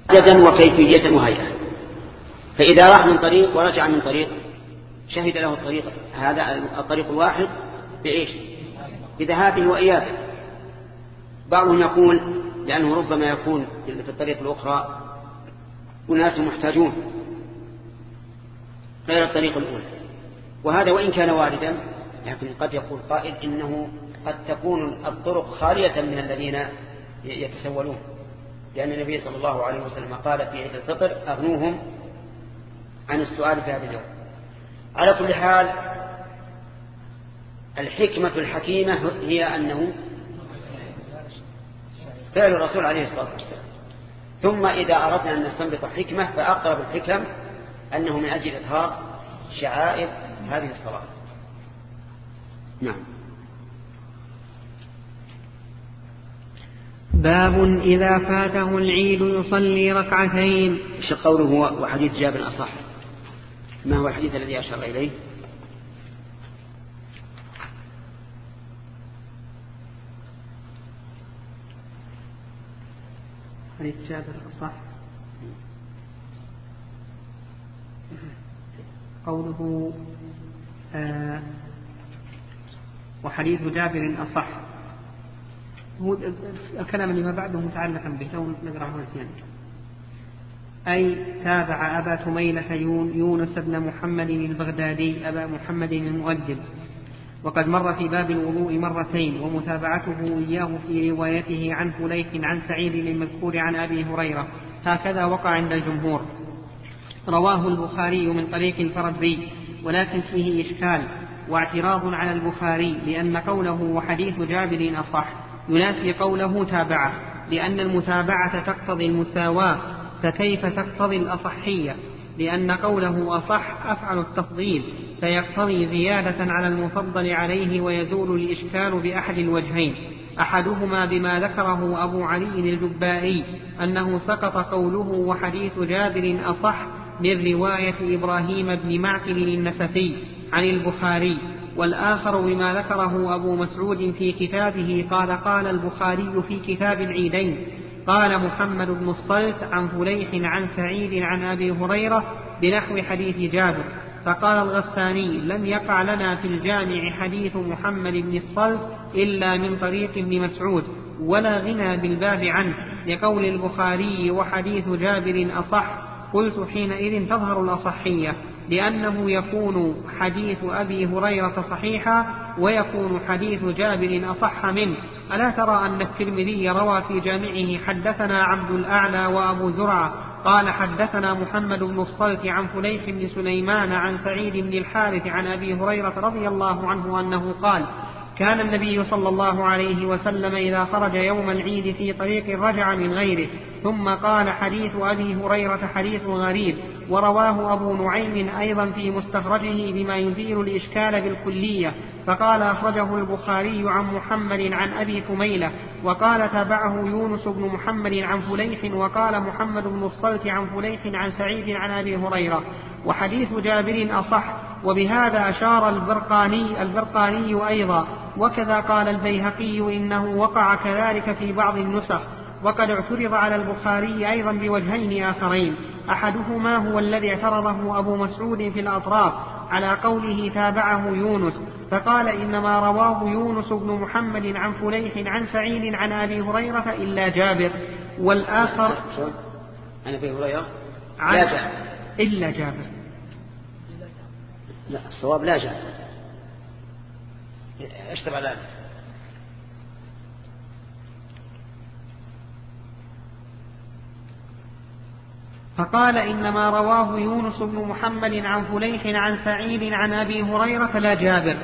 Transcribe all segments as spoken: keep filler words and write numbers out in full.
عددا وكيفية وهيئة. فإذا راح من طريق ورجع من طريق شهد له الطريق هذا الطريق الواحد بإيش؟ بذهابه وإيابه. بعضهم يقول لأنه ربما يكون في الطريق الأخرى وناس محتاجون غير الطريق الأولى، وهذا وإن كان واردا لكن قد يقول قائل إنه قد تكون الطرق خالية من الذين يتسولون، لأن النبي صلى الله عليه وسلم قال في عيد الفطر أغنوهم عن السؤال في هذا اليوم. على كل حال الحكمة الحكيمة هي أنه فعل الرسول عليه الصلاة والسلام. ثم إذا أردنا أن نستنبط حكمة فأقرب الحكم أنه من أجل إظهار شعائر هذه الصلاة. نعم. باب إذا فاته العيد يصلي ركعتين. ايش قوله هو وحديث جابر أصح؟ ما هو الحديث الذي أشار إليه؟ حديث جابر أصح قوله آه وحديث جابر أصح. هو الكلام اللي ما بعده متعلقا به نقرأه نسيان. أي تابع أبا تميلة يونس بن محمد البغدادي أبا محمد المؤدب، وقد مر في باب الوضوء مرتين، ومتابعته إياه في روايته عن فليح عن سعيد المذكور عن أبي هريرة، هكذا وقع عند الجمهور. رواه البخاري من طريق الفربري ولكن فيه إشكال واعتراض على البخاري، لأن قوله وحديث جابر أصح ينافي قوله تابعه، لأن المتابعة تقتضي المساواة، فكيف تقتضي الأصحية؟ لأن قوله أصح أفعل التفضيل، فيقتضي زيادة على المفضل عليه، ويزول الإشكال بأحد الوجهين، أحدهما بما ذكره أبو علي الجبائي أنه سقط قوله وحديث جابر أصح من رواية إبراهيم بن معقل النسفي عن البخاري، والآخر بما ذكره أبو مسعود في كتابه قال قال البخاري في كتاب العيدين قال محمد بن الصلت عن فليح عن سعيد عن أبي هريرة بنحو حديث جابر. فقال الغساني لم يقع لنا في الجامع حديث محمد بن الصلت إلا من طريق ابن مسعود، ولا غنى بالباب عنه، لقول البخاري وحديث جابر أصح. قلت حينئذ تظهر الأصحية، لأنه يكون حديث أبي هريرة صحيحا ويكون حديث جابر أصح منه. ألا ترى أن الترمذي روى في جامعه حدثنا عبد الأعلى وأبو زرعة قال حدثنا محمد بن الصلت عن فليح بن سليمان عن سعيد بن الحارث عن أبي هريرة رضي الله عنه أنه قال كان النبي صلى الله عليه وسلم إذا خرج يوم العيد في طريق رجع من غيره. ثم قال حديث أبي هريرة حديث غريب، ورواه أبو نعيم أيضا في مستخرجه بما يزيل الإشكال بالكلية، فقال أخرجه البخاري عن محمد عن أبي ثميلة، وقال تابعه يونس بن محمد عن فليح، وقال محمد بن الصلت عن فليح عن سعيد عن أبي هريرة، وحديث جابر أصح. وبهذا أشار البرقاني, البرقاني أيضا، وكذا قال البيهقي إنه وقع كذلك في بعض النسخ. وقد اعترض على البخاري أيضا بوجهين آخرين، أحدهما هو الذي اعترضه أبو مسعود في الأطراف على قوله تابعه يونس، فقال إنما رواه يونس بن محمد عن فليح عن سعيد عن أبي هريرة إلا جابر. والآخر عن أبي هريرة لا جابر إلا جابر. لا الصواب لا جابر. ايش تبع ذلك؟ فقال إنما رواه يونس بن محمد عن فليح عن سعيد عن أبي هريرة لا جابر.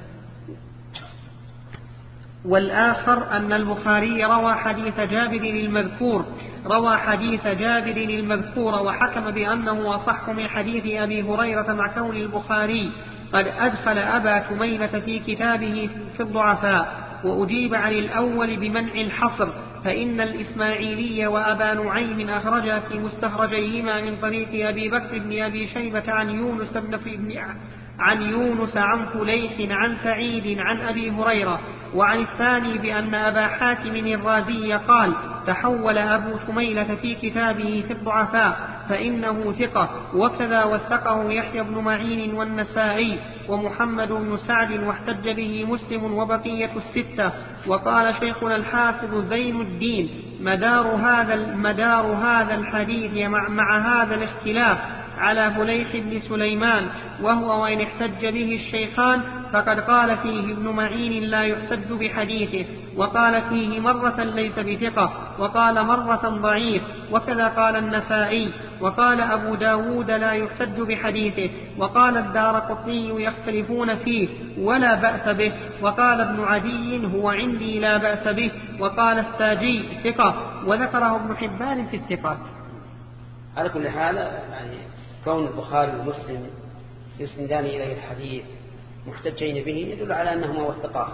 والآخر أن البخاري روى حديث جابر المذكور روى حديث جابر المذكور وحكم بأنه أصح من حديث أبي هريرة، مع كون البخاري قد أدخل أبا تميلة في كتابه في الضعفاء. وأجيب عن الأول بمنع الحصر، فإن الإسماعيلي وأبا نعيم أخرجا في مستخرجيهما من طريق أبي بكر بن أبي شيبة عن يونس بن عن يونس عن فليح عن سعيد عن أبي هريرة. وعن الثاني بأن أبا حاتم الرازي قال تحول أبو ثميلة في كتابه في الضعفاء فإنه ثقة، وكذا وثقه يحيى بن معين والنسائي ومحمد بن سعد، واحتج به مسلم وبقية الستة. وقال شيخنا الحافظ زين الدين مدار هذا, مدار هذا الحديث مع, مع هذا الاختلاف على فليح بن سليمان، وهو وإن احتج به الشيخان فقد قال فيه ابن معين لا يحتج بحديثه، وقال فيه مرة ليس بثقة، وقال مرة ضعيف، وكذا قال النسائي، وقال أبو داود لا يحتج بحديثه، وقال الدارقطني يختلفون فيه ولا بأس به، وقال ابن عدي هو عندي لا بأس به، وقال الساجي ثقة، وذكره ابن حبان في الثقات. على كل حال يعني كون البخاري ومسلم يسندان إليه الحديث محتجين به يدل على أنهما وثقاه،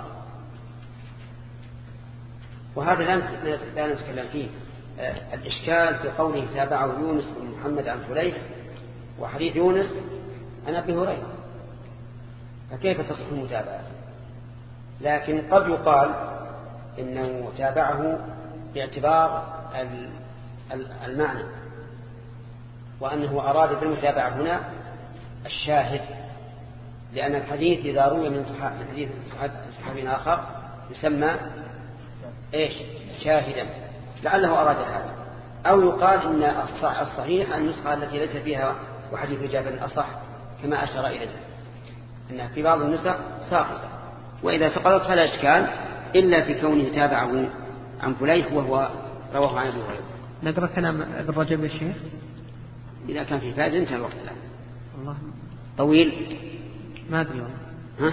وهذا لا نتكلم فيه. الإشكال في قوله تابعه يونس بن محمد عن فليح، وحديث يونس عن أبي هريرة، فكيف تصح المتابعة؟ لكن قد يقال إنه تابعه باعتبار المعنى، وأنه أراد بالمتابعة هنا الشاهد، لأن الحديث إذا روي من حديث صحابي آخر يسمى إيش؟ شاهدا، لعله أراد هذا. أو يقال إن الصحيح النسخة التي ليس فيها وحديث جابر أصح، كما أشار إليه أنها في بعض النسخ ساقطة، وإذا سقطت فلا إشكال إلا في كونه تابعه عن فليح وهو رواه عن أبي هريرة. نقرأ كلام ابن رجب الشيخ إذا كان في فائدة انتهى الوقت الآن. الله طويل ما أدري ها؟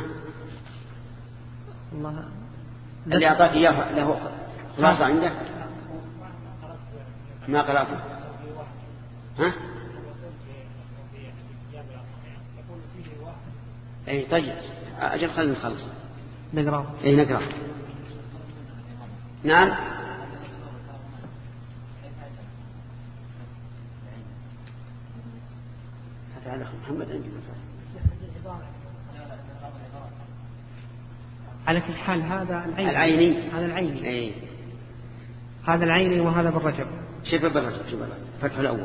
الله اللي أعطاك إياه له خلاصة عنده ما قرأته ها؟ أي طيب أجل خلينا نخلص نقرأ. أي نقرأ. نعم. هذا محمد عندي على كل حال هذا العيني, العيني. هذا العيني أي. هذا العيني وهذا بالرجب. شوف بالرجب شوف فتح الأول.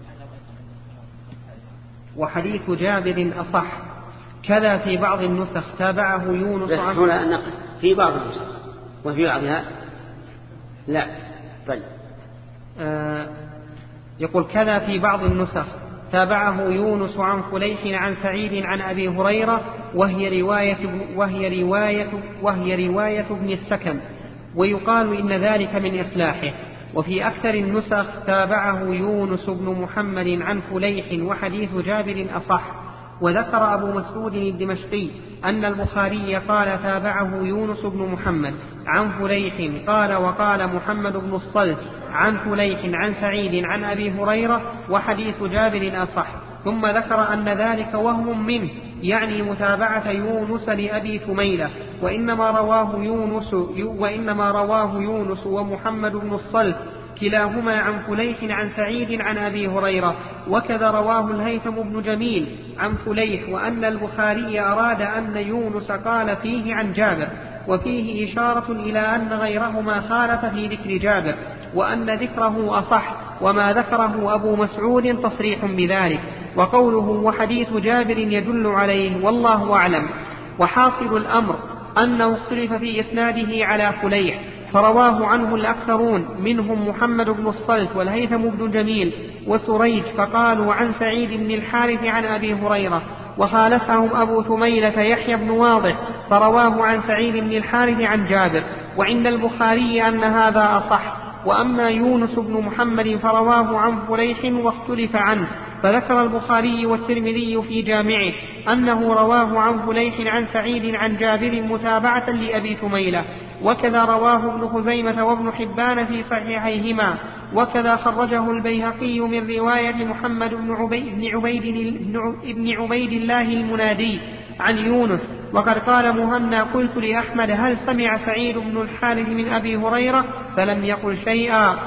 وحديث جابر أصح كذا في بعض النسخ تابعه يونس بس هنا نقل في بعض النسخ وفي بعضها لا. طيب آه يقول كذا في بعض النسخ تابعه يونس عن فليح عن سعيد عن أبي هريرة، وهي رواية وهي رواية وهي رواية ابن السكن، ويقال إن ذلك من إصلاحه. وفي أكثر النسخ تابعه يونس بن محمد عن فليح وحديث جابر أصح. وذكر أبو مسعود الدمشقي أن البخاري قال تابعه يونس بن محمد عن فليح قال، وقال محمد بن الصلت عن فليح عن سعيد عن أبي هريرة وحديث جابر أصح. ثم ذكر أن ذلك وهم منه، يعني متابعة يونس لأبي ثميلة، وإنما رواه يونس وإنما رواه يونس ومحمد بن الصلت كلاهما عن فليح عن سعيد عن أبي هريرة. وكذا رواه الهيثم بن جميل عن فليح، وأن البخاري أراد أن يونس قال فيه عن جابر، وفيه إشارة إلى أن غيرهما خالف في ذكر جابر، وأن ذكره أصح، وما ذكره أبو مسعود تصريح بذلك، وقوله وحديث جابر يدل عليه، والله أعلم. وحاصل الأمر أنه اختلف في إسناده على فليح، فرواه عنه الأكثرون منهم محمد بن الصلت والهيثم بن جميل وسريج، فقالوا عن سعيد بن الحارث عن أبي هريرة، وخالفهم أبو ثميلة يحيى بن واضح فرواه عن سعيد بن الحارث عن جابر. وعند البخاري أن هذا أصح. وأما يونس بن محمد فرواه عن فليح واختلف عنه، فذكر البخاري والترمذي في جامعه أنه رواه عن فليح عن سعيد عن جابر متابعة لأبي ثميلة. وكذا رواه ابن خزيمة وابن حبان في صحيحيهما. وكذا خرجه البيهقي من رواية محمد بن عبيد, بن عبيد, بن عبيد الله المنادي عن يونس. وقد قال مهنا قلت لأحمد هل سمع سعيد بن الحارث من أبي هريرة؟ فلم يقل شيئا.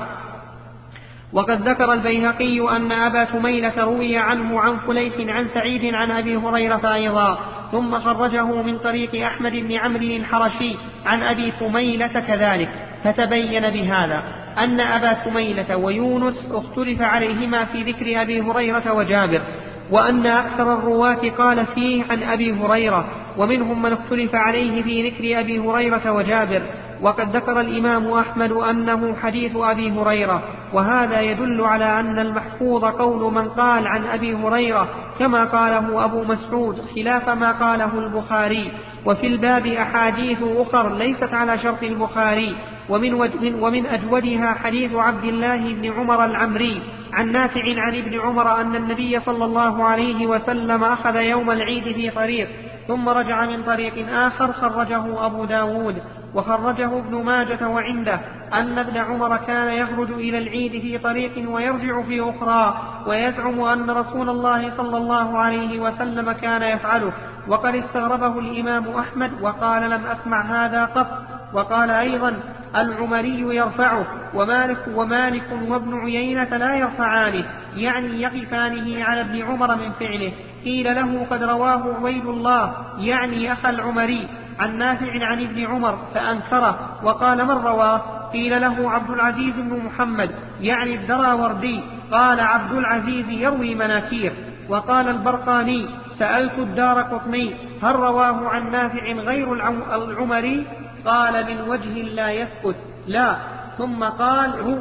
وقد ذكر البيهقي أن أبا ثميلة روي عنه عن فليح عن سعيد عن أبي هريرة أيضا، ثم خرجه من طريق أحمد بن عمرو الحرشي عن أبي ثميلة كذلك، فتبين بهذا. أن أبا ثميلة ويونس اختلف عليهما في ذكر أبي هريرة وجابر، وأن أكثر الرواة قال فيه عن أبي هريرة، ومنهم من اختلف عليه في ذكر أبي هريرة وجابر. وقد ذكر الإمام أحمد أنه حديث أبي هريرة، وهذا يدل على أن المحفوظ قول من قال عن أبي هريرة كما قاله أبو مسعود، خلاف ما قاله البخاري. وفي الباب أحاديث أخر ليست على شرط البخاري، ومن, ومن أجودها حديث عبد الله بن عمر العمري عن نافع عن ابن عمر أن النبي صلى الله عليه وسلم أخذ يوم العيد في طريق ثم رجع من طريق آخر، خرجه أبو داود وخرجه ابن ماجة. وعنده أن ابن عمر كان يخرج إلى العيد في طريق ويرجع في أخرى، ويزعم أن رسول الله صلى الله عليه وسلم كان يفعله. وقد استغربه الإمام أحمد وقال لم أسمع هذا قط. وقال أيضا العمري يرفعه، ومالك, ومالك وابن عيينة لا يرفعانه، يعني يقفانه على ابن عمر من فعله. قيل له قد رواه عبيد الله يعني أخا العمري عن نافع عن ابن عمر فأنكره، وقال من رواه؟ قيل له عبد العزيز بن محمد يعني الدراوردي. قال عبد العزيز يروي مناكير. وقال البرقاني سألت الدارقطني هل رواه عن نافع غير العمري؟ قال من وجه لا يثبت لا. ثم قال هو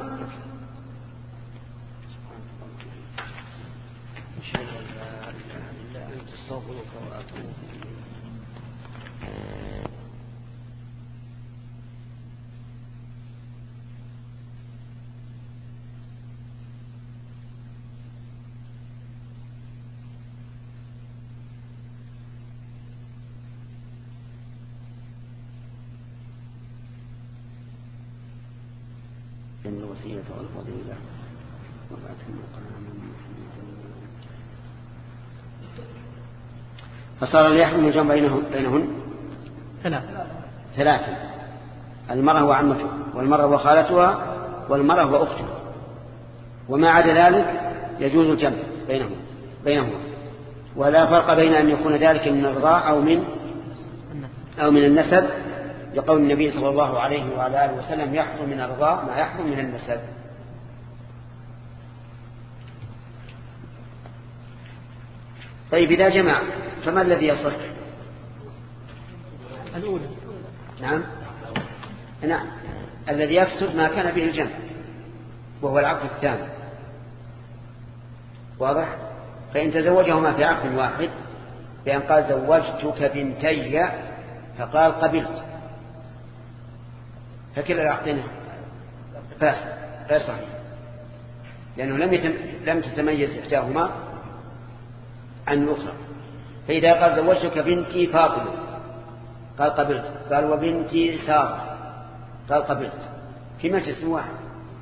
الوصية والفضيلة فصار ليحكم الجمع بينهم بينهن ثلاثة ثلاثة المرأة وعمتها، والمرأة وخالتها، والمرأة وأختها، وما عدا ذلك يجوز الجمع بينهم بينهما، ولا فرق بين أن يكون ذلك من الرضاع أو من أو من النسب، لقول النبي صلى الله عليه وعلى آله وسلم يحرم من الرضاع ما يحرم من النسب. طيب إذا جمع فما الذي يصح؟ الأولى. نعم نعم الذي يفسد ما كان به الجمع وهو العقد الثاني، واضح؟ فإن تزوجهما في عقد واحد بأن قال زوجتك بنتي فقال قبلت، فكلا العقدين فاسد غير صحيح، لأنه لم يتم لم تتميز إحداهما عن الأخرى. فإذا قال زوجتك بنتي فاطمة قال قبلت، قال وبنتي سارة قال قبلت، في مجلس واحد.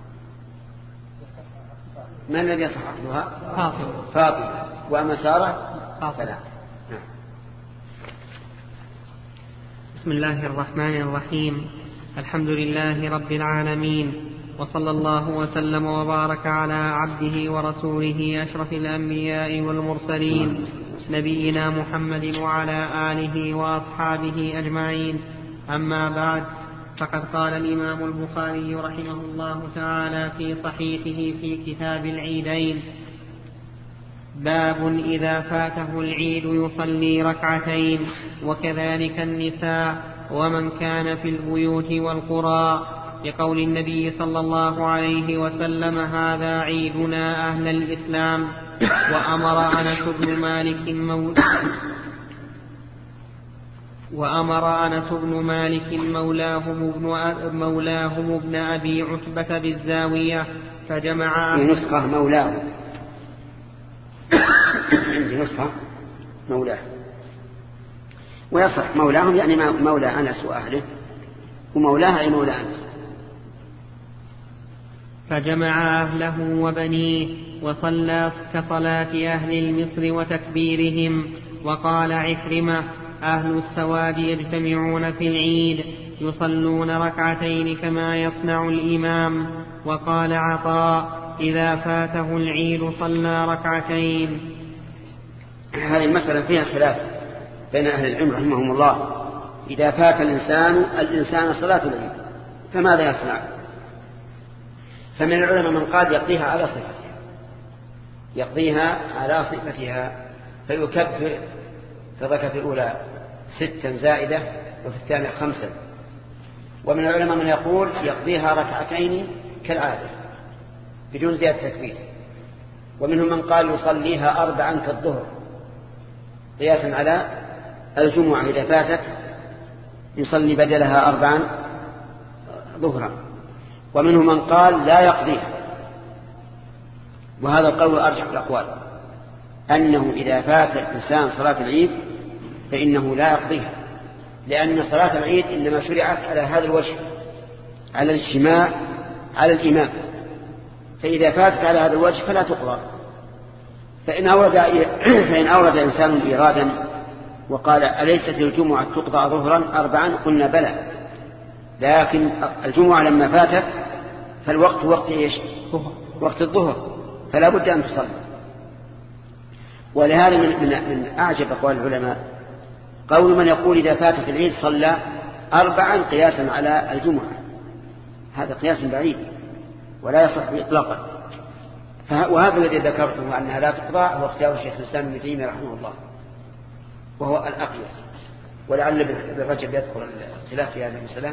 من الذي يصح عقدها؟ فاطمة فاطمة وأما سارة فلا. نعم. بسم الله الرحمن الرحيم. الحمد لله رب العالمين، وصلى الله وسلم وبارك على عبده ورسوله أشرف الأنبياء والمرسلين نبينا محمد وعلى آله وأصحابه أجمعين. أما بعد، فقد قال الإمام البخاري رحمه الله تعالى في صحيحه في كتاب العيدين: باب إذا فاته العيد يصلي ركعتين، وكذلك النساء ومن كان في البيوت والقرى، لقول النبي صلى الله عليه وسلم: هذا عيدنا أهل الإسلام. وأمر أنس بن مالك مولى وأمر أنس بن مالك مولاهم ابن مولاهم ابن أبي عتبة بالزاوية فجمع. في نسخة مولاه، عندي نسخة مولاه، ويصح مولاهم يعني مولى أنس وأهله، ومولاه أي مولى أنس. فجمع أهله وبنيه وصلى كصلاة أهل المصر وتكبيرهم. وقال عكرمة: أهل السواد يجتمعون في العيد يصلون ركعتين كما يصنع الإمام. وقال عطاء: إذا فاته العيد صلى ركعتين. هذه المسألة فيها خلاف بين أهل العلم رحمهم الله. إذا فات الإنسان الإنسان صلاة العيد فماذا يصنع؟ فمن العلماء من قال يقضيها على صفتها يقضيها على صفتها فيكبر في الركعة الأولى ستا زائدة وفي الثانية خمسا. ومن العلماء من يقول يقضيها ركعتين كالعادة بدون زيادة تكبير. ومنهم من قال يصليها أربعا كالظهر قياسا على الجمعة إذا فاتت يصلي بدلها أربعا ظهرا. ومنهم من قال لا يقضيها، وهذا القول أرجح الأقوال أنه إذا فات الإنسان صلاة العيد فإنه لا يقضيها، لأن صلاة العيد إنما شرعت على هذا الوجه، على الاجتماع على الإمام، فإذا فاتت على هذا الوجه فلا تقضى. فإن أورد, فإن أورد إنسان إيرادا وقال أليست الجمعة تقضى ظهرا أربعا قلنا بلى، لكن الجمعة لما فاتت فالوقت وقت إيش؟ وقت الظهر، فلا بد أن تصلي. ولهذا من, من, من أعجب أقوال العلماء قول من يقول إذا فاتت العيد صلى أربعا قياسا على الجمعة، هذا قياس بعيد ولا يصح إطلاقا. وهذا الذي ذكرته أنها لا تقضى هو اختيار الشيخ الإسلام ابن تيمية رحمه الله، وهو الأقيس. ولعل ابن رجب يذكر الخلاف في هذه المسألة،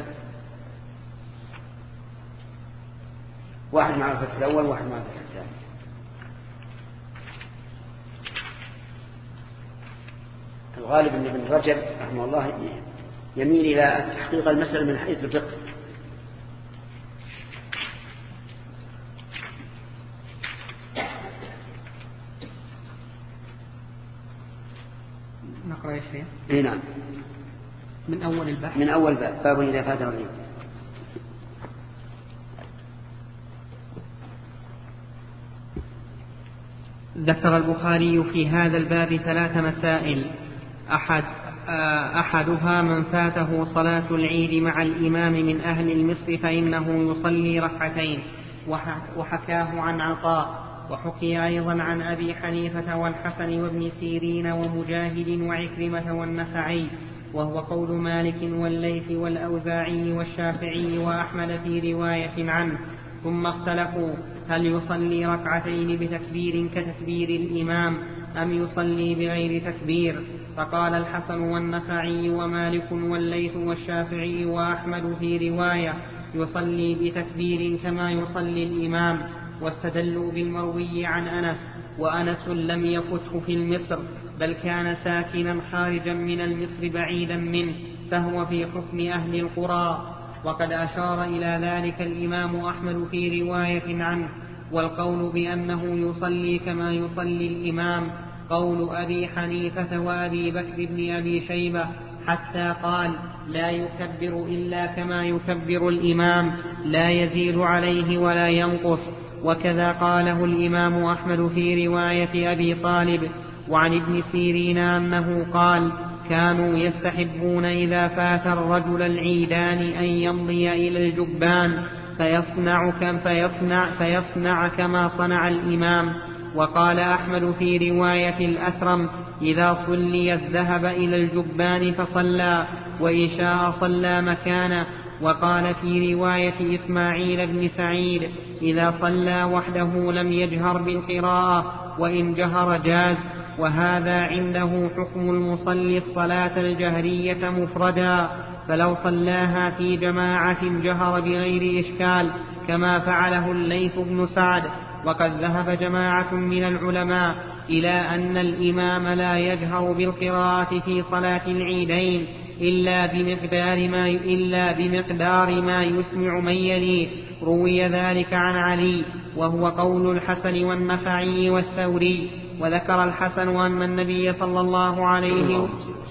واحد مع الفتح الأول واحد مع الفتح الثاني. الغالب أن ابن رجب رحمه الله يميل إلى تحقيق المسألة من حيث الفقه. نقرأ يا شيخ. إيه نعم. من أول الباب. من أول باب باب إذا فات العيد. ذكر البخاري في هذا الباب ثلاث مسائل. أحد أحدها من فاته صلاة العيد مع الإمام من أهل المصر فإنه يصلي ركعتين، وحكاه عن عطاء، وحكي أيضا عن أبي حنيفة والحسن وابن سيرين ومجاهد وعكرمة والنخعي، وهو قول مالك والليث والأوزاعي والشافعي وأحمد في رواية عنه. ثم اختلفوا هل يصلي ركعتين بتكبير كتكبير الإمام أم يصلي بغير تكبير، فقال الحسن والنخعي ومالك والليث والشافعي وأحمد في رواية يصلي بتكبير كما يصلي الإمام، واستدلوا بالمروي عن أنس، وأنس لم يفته في المصر بل كان ساكنا خارجا من المصر بعيدا منه، فهو في حكم أهل القرى. وقد أشار إلى ذلك الإمام أحمد في رواية عنه. والقول بأنه يصلي كما يصلي الإمام قول أبي حنيفة وأبي بكر بن أبي شيبة، حتى قال لا يكبر إلا كما يكبر الإمام لا يزيد عليه ولا ينقص. وكذا قاله الإمام أحمد في رواية أبي طالب وعن ابن سيرين أنه قال كانوا يستحبون إذا فات الرجل العيدان أن يمضي إلى الجبان فيصنع, كم فيصنع, فيصنع كما صنع الإمام. وقال أحمد في رواية الأثرم إذا صلي الذهب إلى الجبان فصلى، وإن شاء صلى مكانه. وقال في رواية إسماعيل بن سعيد إذا صلى وحده لم يجهر بالقراءة، وإن جهر جاز. وهذا عنده حكم المصلي الصلاة الجهرية مفردا، فلو صلاها في جماعة جهر بغير إشكال كما فعله الليث بن سعد. وقد ذهب جماعة من العلماء إلى أن الإمام لا يجهر بالقراءة في صلاة العيدين إلا بمقدار ما, إلا بمقدار ما يسمع من يليه. روي ذلك عن علي، وهو قول الحسن والنخعي والثوري. وذكر الحسن أن النبي صلى الله عليه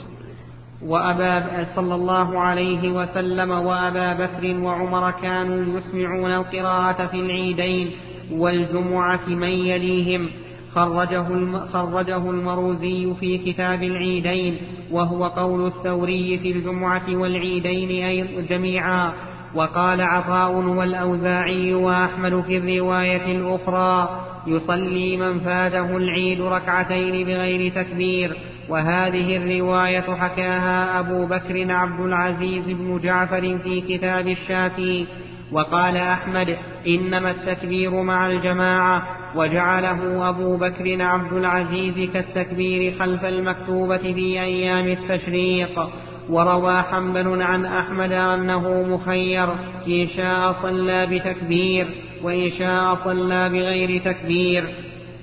وأبا صلى الله عليه وسلم وأبا بكر وعمر كانوا يسمعون القراءة في العيدين والجمعة من يليهم. خرجه, خرجه المروزي في كتاب العيدين، وهو قول الثوري في الجمعة والعيدين جميعا. وقال عطاء والأوزاعي وأحمد في الرواية الأخرى يصلي من فاته العيد ركعتين بغير تكبير. وهذه الرواية حكاها أبو بكر عبد العزيز بن جعفر في كتاب الشافي. وقال أحمد إنما التكبير مع الجماعة، وجعله أبو بكر عبد العزيز كالتكبير خلف المكتوبة في أيام التشريق. وروى حنبل عن أحمد أنه مخير، إن شاء صلى بتكبير وإن شاء صلى بغير تكبير.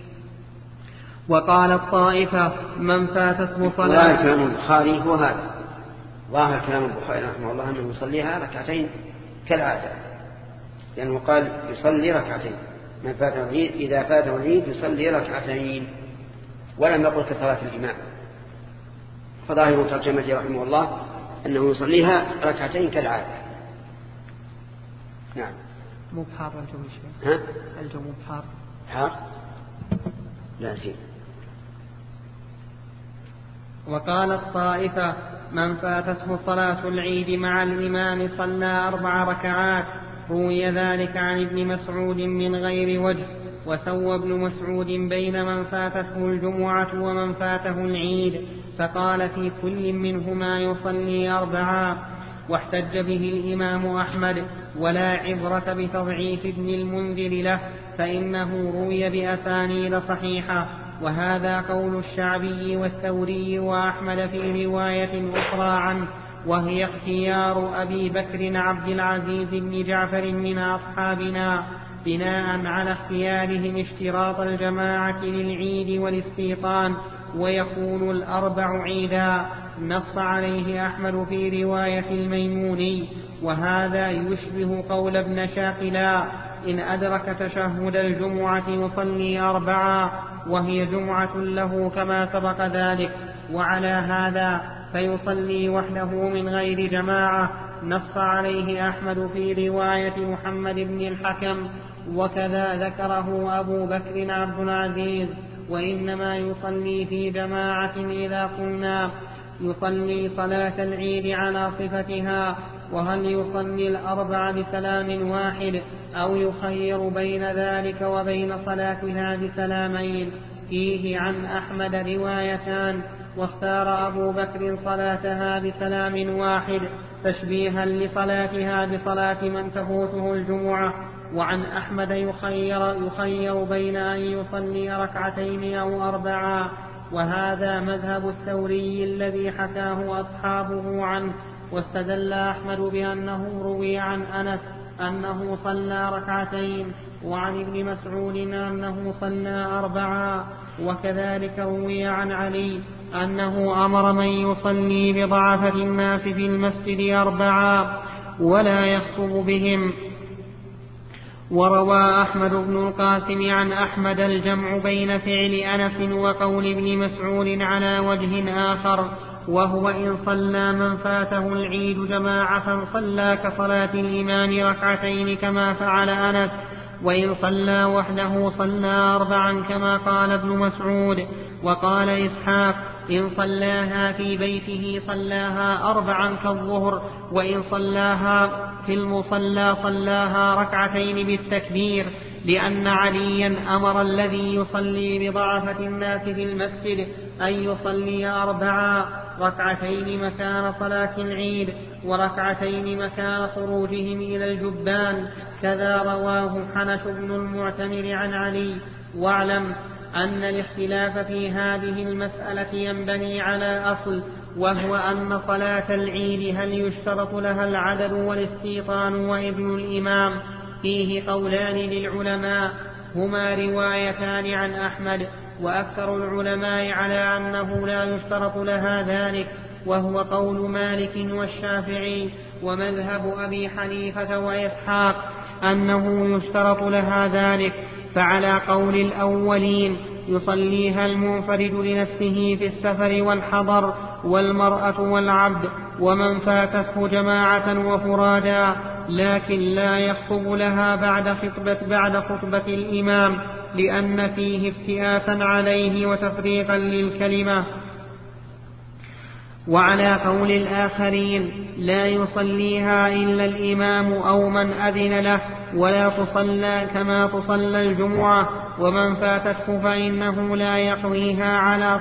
وقال الطائفة من فاتته صلاة. ظاهر كلام البخاري هو هذا، ظاهر كلام البخاري رحمه الله أنه يصليها ركعتين كالعادة، لأنه يعني قال يصلي ركعتين، من فاته العيد إذا فاته العيد يصلي ركعتين، ولم يقل كصلاة الإمام. فظاهر ترجمته رحمه الله أنه يصليها ركعتين كالعادة. نعم. مو بحار الجو شيء. ها؟ الجو مو بحار. حار؟ لا سيء. وقال الطائفة من فاتته صلاة العيد مع الإمام صلى أربع ركعات. روي ذلك عن ابن مسعود من غير وجه، وسوى ابن مسعود بين من فاتته الجمعة ومن فاته العيد، فقال في كل منهما يصلي أربعا. واحتج به الإمام أحمد، ولا عبرة بتضعيف ابن المنذر له، فإنه روي بأسانيد صحيحة. وهذا قول الشعبي والثوري وأحمد في رواية أخرى عنه، وهي اختيار أبي بكر عبد العزيز بن جعفر من أصحابنا، بناء على اختيارهم اشتراط الجماعة للعيد والاستيطان، ويكون الأربع عيدا. نص عليه أحمد في رواية الميموني، وهذا يشبه قول ابن شاقلا إن أدرك تشهد الجمعة يصلي أربعا، وهي جمعة له كما سبق ذلك. وعلى هذا فيصلي وحده من غير جماعة. نص عليه أحمد في رواية محمد بن الحكم، وكذا ذكره أبو بكر عبد العزيز. وإنما يصلي في جماعة إذا قلنا يصلي صلاة العيد على صفتها. وهل يصلي الأربع بسلام واحد أو يخير بين ذلك وبين صلاتها بسلامين؟ فيه عن أحمد روايتان، واختار أبو بكر صلاتها بسلام واحد تشبيها لصلاتها بصلاة من تفوته الجمعة. وعن أحمد يخير, يخير بين أن يصلي ركعتين أو أربعا، وهذا مذهب الثوري الذي حكاه أصحابه عنه. واستدل أحمد بأنه روي عن أنس أنه صلى ركعتين، وعن ابن مسعود أنه صلى أربعا، وكذلك روي عن علي أنه أمر من يصلي بضعفة الناس في المسجد أربعا ولا يخطب بهم. وروى أحمد بن القاسم عن أحمد الجمع بين فعل أنس وقول ابن مسعود على وجه آخر، وهو إن صلى من فاته العيد جماعة صلى كصلاة الإمام ركعتين كما فعل أنس، وإن صلى وحده صلى أربعا كما قال ابن مسعود. وقال إسحاق إن صلاها في بيته صلاها أربعا كالظهر، وإن صلاها في المصلى صلاها ركعتين بالتكبير، لأن عليا أمر الذي يصلي بضعفة الناس في المسجد أن يصلي أربعا، ركعتين مكان صلاة العيد وركعتين مكان خروجهم إلى الجبان. كذا رواه حنش بن المعتمر عن علي. واعلم أن الاختلاف في هذه المسألة ينبني على أصل، وهو أن صلاة العيد هل يشترط لها العدد والاستيطان وإذن الإمام؟ فيه قولان للعلماء، هما روايتان عن أحمد، وأكثر العلماء على أنه لا يشترط لها ذلك، وهو قول مالك والشافعي ومذهب أبي حنيفة وإسحاق أنه يشترط لها ذلك. فعلى قول الأولين يصليها المنفرد لنفسه في السفر والحضر والمرأة والعبد ومن فاتته جماعة وفرادا، لكن لا يخطب لها بعد خطبة, بعد خطبة الإمام، لأن فيه افتئاتا عليه وتفريقا للكلمة. وعلى قول الآخرين لا يصليها إلا الإمام أو من أذن له، ولا تصلى كما تصلى الجمعة، ومن فاتته فإنه لا يقضيها على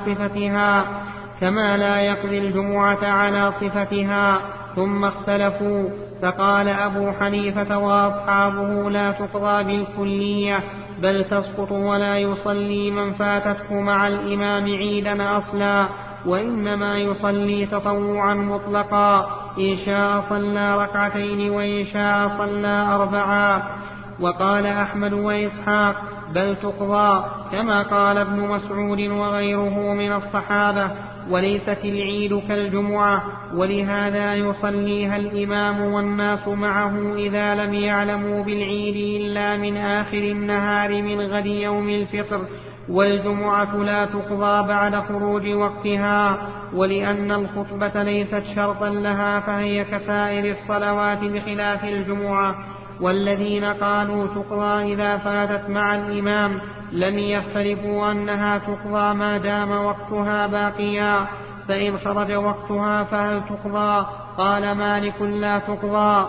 صفتها كما لا يقضي الجمعة على صفتها. ثم اختلفوا فقال أبو حنيفة وأصحابه لا تقضى بالكلية بل تسقط ولا يصلي من فاتته مع الإمام عيدا أصلا، وإنما يصلي تطوعا مطلقا، إن شاء صلى ركعتين وإن شاء صلى أربعا. وقال أحمد وإسحاق بل تقضى كما قال ابن مسعود وغيره من الصحابة، وليست العيد كالجمعة، ولهذا يصليها الإمام والناس معه إذا لم يعلموا بالعيد إلا من آخر النهار من غد يوم الفطر، والجمعة لا تقضى بعد خروج وقتها، ولأن الخطبة ليست شرطا لها فهي كسائر الصلوات بخلاف الجمعة. والذين قالوا تقضى إذا فاتت مع الإمام لم يختلفوا أنها تقضى ما دام وقتها باقيا، فإن خرج وقتها فهل تقضى؟ قال مالك لا تقضى.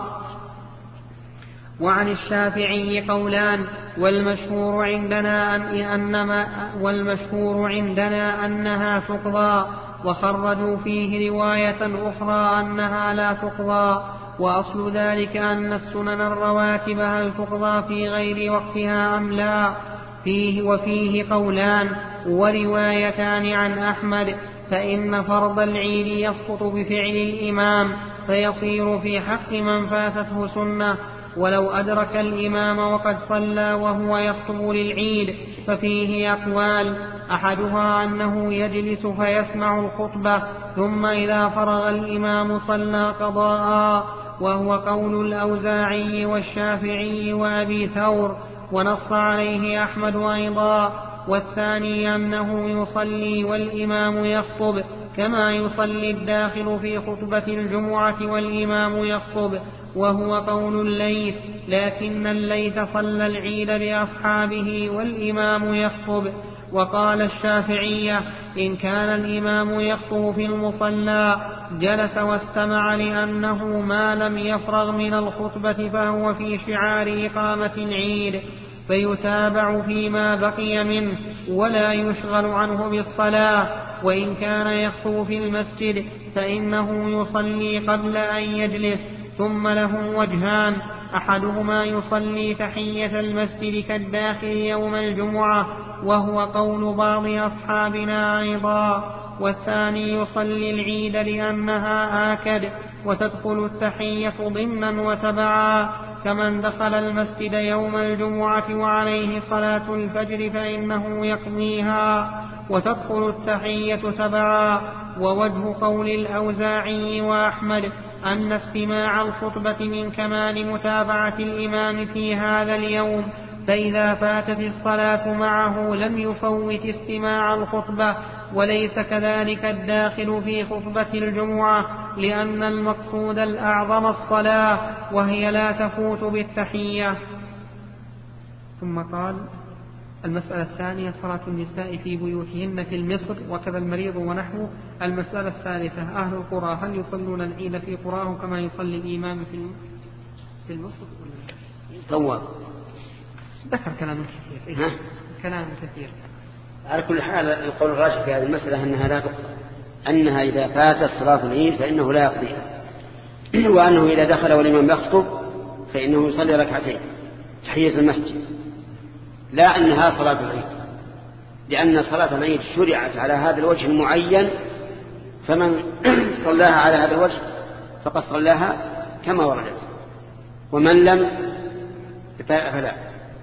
وعن الشافعي قولان، والمشهور عندنا أن أنما والمشهور عندنا أنها تقضى، وخرجوا فيه رواية أخرى أنها لا تقضى. وأصل ذلك أن السنن الرواتب هل تقضى في غير وقتها أم لا؟ فيه وفيه قولان وروايتان عن أحمد، فإن فرض العيد يسقط بفعل الإمام فيصير في حق من فاتته سنة، ولو أدرك الإمام وقد صلى وهو يخطب للعيد ففيه أقوال، أحدها أنه يجلس فيسمع الخطبة ثم إذا فرغ الإمام صلى قضاء، وهو قول الأوزاعي والشافعي وأبي ثور، ونص عليه أحمد أيضا. والثاني أنه يصلي والإمام يخطب كما يصلي الداخل في خطبة الجمعة والإمام يخطب، وهو قول الليث، لكن الليث صلى العيد بأصحابه والإمام يخطب. وقال الشافعية إن كان الإمام يخطب في المصلى جلس واستمع لأنه ما لم يفرغ من الخطبة فهو في شعار إقامة العيد، فيتابع فيما بقي منه ولا يشغل عنه بالصلاة. وإن كان يخطب في المسجد فإنه يصلي قبل أن يجلس، ثم له وجهان، أحدهما يصلي تحية المسجد كالداخل يوم الجمعة، وهو قول بعض أصحابنا أيضا، والثاني يصلي العيد لأنها آكد وتدخل التحية ضمنا وتبعا، كمن دخل المسجد يوم الجمعة وعليه صلاة الفجر فإنه يقضيها وتدخل التحية تبعا. ووجه قول الأوزاعي وأحمد أن استماع الخطبة من كمال متابعة الإمام في هذا اليوم، فإذا فاتت الصلاة معه لم يفوت استماع الخطبة، وليس كذلك الداخل في خطبة الجمعة، لأن المقصود الأعظم الصلاة وهي لا تفوت بالتحية. ثم قال المسألة الثانية صلاة النساء في بيوتهن في المصر وكذا المريض ونحوه. المسألة الثالثة أهل القرى هل يصلون العيد في قراهم كما يصلي الإمام في المصر؟ صواب. ذكر كلام كثير. ها؟ كلام كثير. على كل حال القول الراجح في هذه المسألة أنها لا تقضى، أنها إذا فاتت صلاة العيد فإنه لا يقضيها، وأنه إذا دخل والإمام يخطب فإنه يصلي ركعتين تحية المسجد، لا أنها صلاة العيد، لأن صلاة العيد شرعت على هذا الوجه المعين، فمن صلاها على هذا الوجه فقد صلاها كما وردت، ومن لم فلا.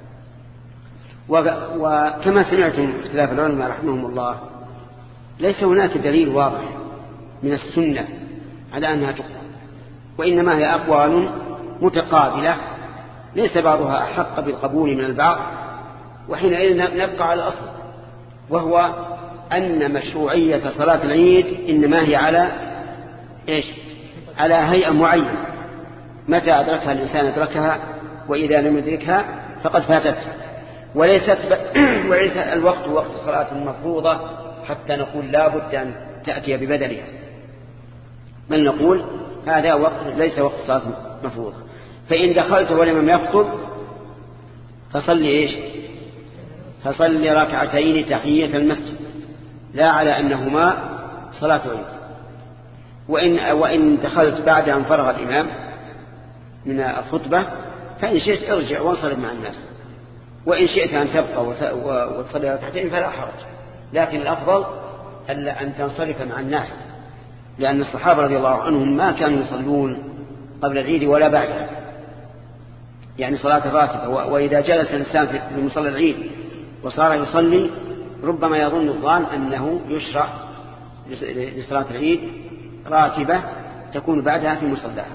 وكما سمعتم اختلاف العلماء رحمهم الله، ليس هناك دليل واضح من السنة على أنها تقضى، وإنما هي أقوال متقابلة ليس بعضها أحق بالقبول من البعض، وحينئذ نبقى على الأصل، وهو أن مشروعية صلاة العيد إنما هي على إيش؟ على هيئة معينة، متى أدركها الإنسان أدركها، وإذا لم يدركها فقد فاتت، وليست ب... وليس الوقت وقت صلاة مفروضة حتى نقول لا بد أن تأتي ببدلها، بل نقول هذا وقت ليس وقت صلاة مفروضة. فإن دخلت ولم يخطب فصلي إيش؟ فصلي ركعتين تحية المسجد، لا على أنهما صلاة عيد. وإن, وإن دخلت بعد أن فرغ الإمام من الخطبة فإن شئت ارجع وانصرف مع الناس، وإن شئت أن تبقى وتصلي ركعتين فلا حرج، لكن الأفضل أن تنصرف مع الناس، لأن الصحابة رضي الله عنهم ما كانوا يصلون قبل العيد ولا بعدها، يعني صلاة راتبة. وإذا جلس الإنسان في مصلى العيد وصار يصلي ربما يظن الظان أنه يشرع لصلاة العيد راتبة تكون بعدها في مصلاها.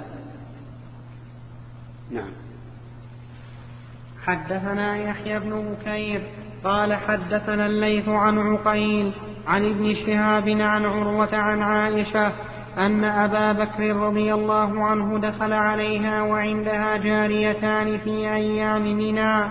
نعم. حدثنا يحيى بن بكير قال حدثنا الليث عن عقيل عن ابن شهاب عن عروة عن عائشة أن أبا بكر رضي الله عنه دخل عليها وعندها جاريتان في أيام منى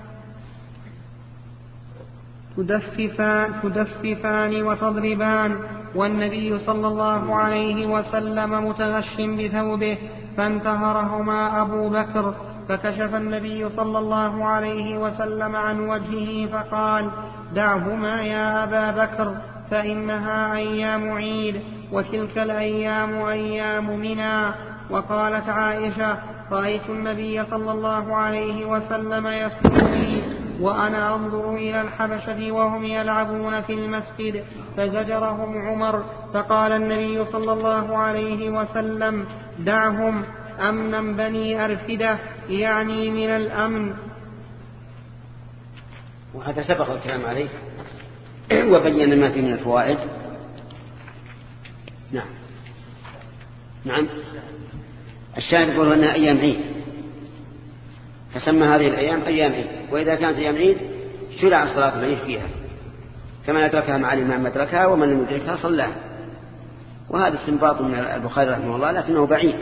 تدففان, تدففان وتضربان، والنبي صلى الله عليه وسلم متغش بثوبه، فانتهرهما أبو بكر، فكشف النبي صلى الله عليه وسلم عن وجهه فقال: دعهما يا أبا بكر، فإنها أيام عيد، وتلك الأيام أيام منى. وقالت عائشة: رأيت النبي صلى الله عليه وسلم يسجدني وأنا أنظر إلى الحبشة وهم يلعبون في المسجد، فزجرهم عمر، فقال النبي صلى الله عليه وسلم: دعهم، أمنا بني أرفدة، يعني من الأمن. وهذا سبق الكلام عليه وبين ما فيه من الفوائد. نعم نعم الشاهد يقول أنها أيام عيد، فسمى هذه الأيام أيام عيد، وإذا كانت أيام عيد شرع صلاة العيد فيها، كما أدركها مع الإمام أدركها ومن لم يدركها صلاها. وهذا استنباط من البخاري رحمه الله لكنه بعيد.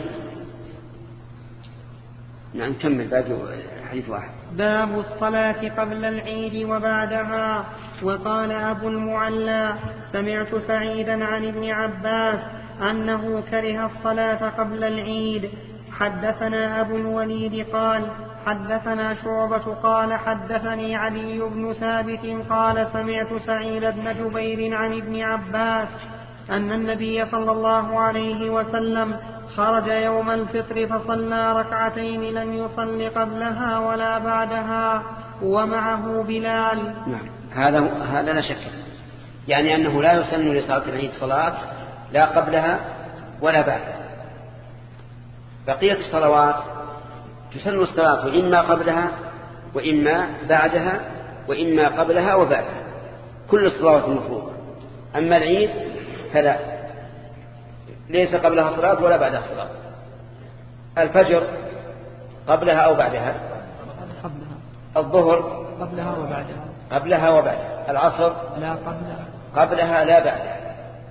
نعم نكمل باقي حديث واحد. باب الصلاة قبل العيد وبعدها. وقال أبو المعلى: سمعت سعيدا عن ابن عباس أنه كره الصلاة قبل العيد. حدثنا أبو الوليد قال حدثنا شعبة قال حدثني علي بن ثابت قال سمعت سعيد بن جبير عن ابن عباس أن النبي صلى الله عليه وسلم خرج يوم الفطر فصلى ركعتين لم يصل قبلها ولا بعدها ومعه بلال. نعم هذا هذا لا شك، يعني أنه لا يسن لصلاة العيد صلاة لا قبلها ولا بعدها. بقية الصلوات تسن الصلاة إما قبلها وإما بعدها وإما قبلها وبعدها، كل الصلوات المفروضة. أما العيد فلا، ليس قبلها صلاة ولا بعدها صلاة. الفجر قبلها أو بعدها؟ قبلها. الظهر قبلها وبعدها. قبلها وبعدها. العصر لا قبلها. قبلها لا بعدها.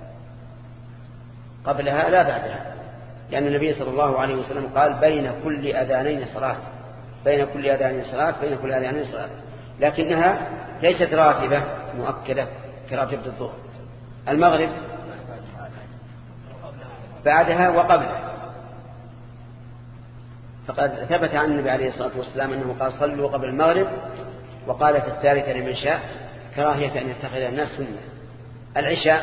قبلها لا بعدها، لأن النبي صلى الله عليه وسلم قال: بين كل أذانين صلاة، بين كل أذانين صلاة، بين كل أذانين صلاة، لكنها ليست راتبة مؤكدة كراتبة الظهر. المغرب بعدها وقبلها، فقد ثبت عن النبي عليه الصلاة والسلام أنه قال: صلوا قبل المغرب، وقال في الثالثة لمن شاء كراهية أن يتخذ الناس سنة. العشاء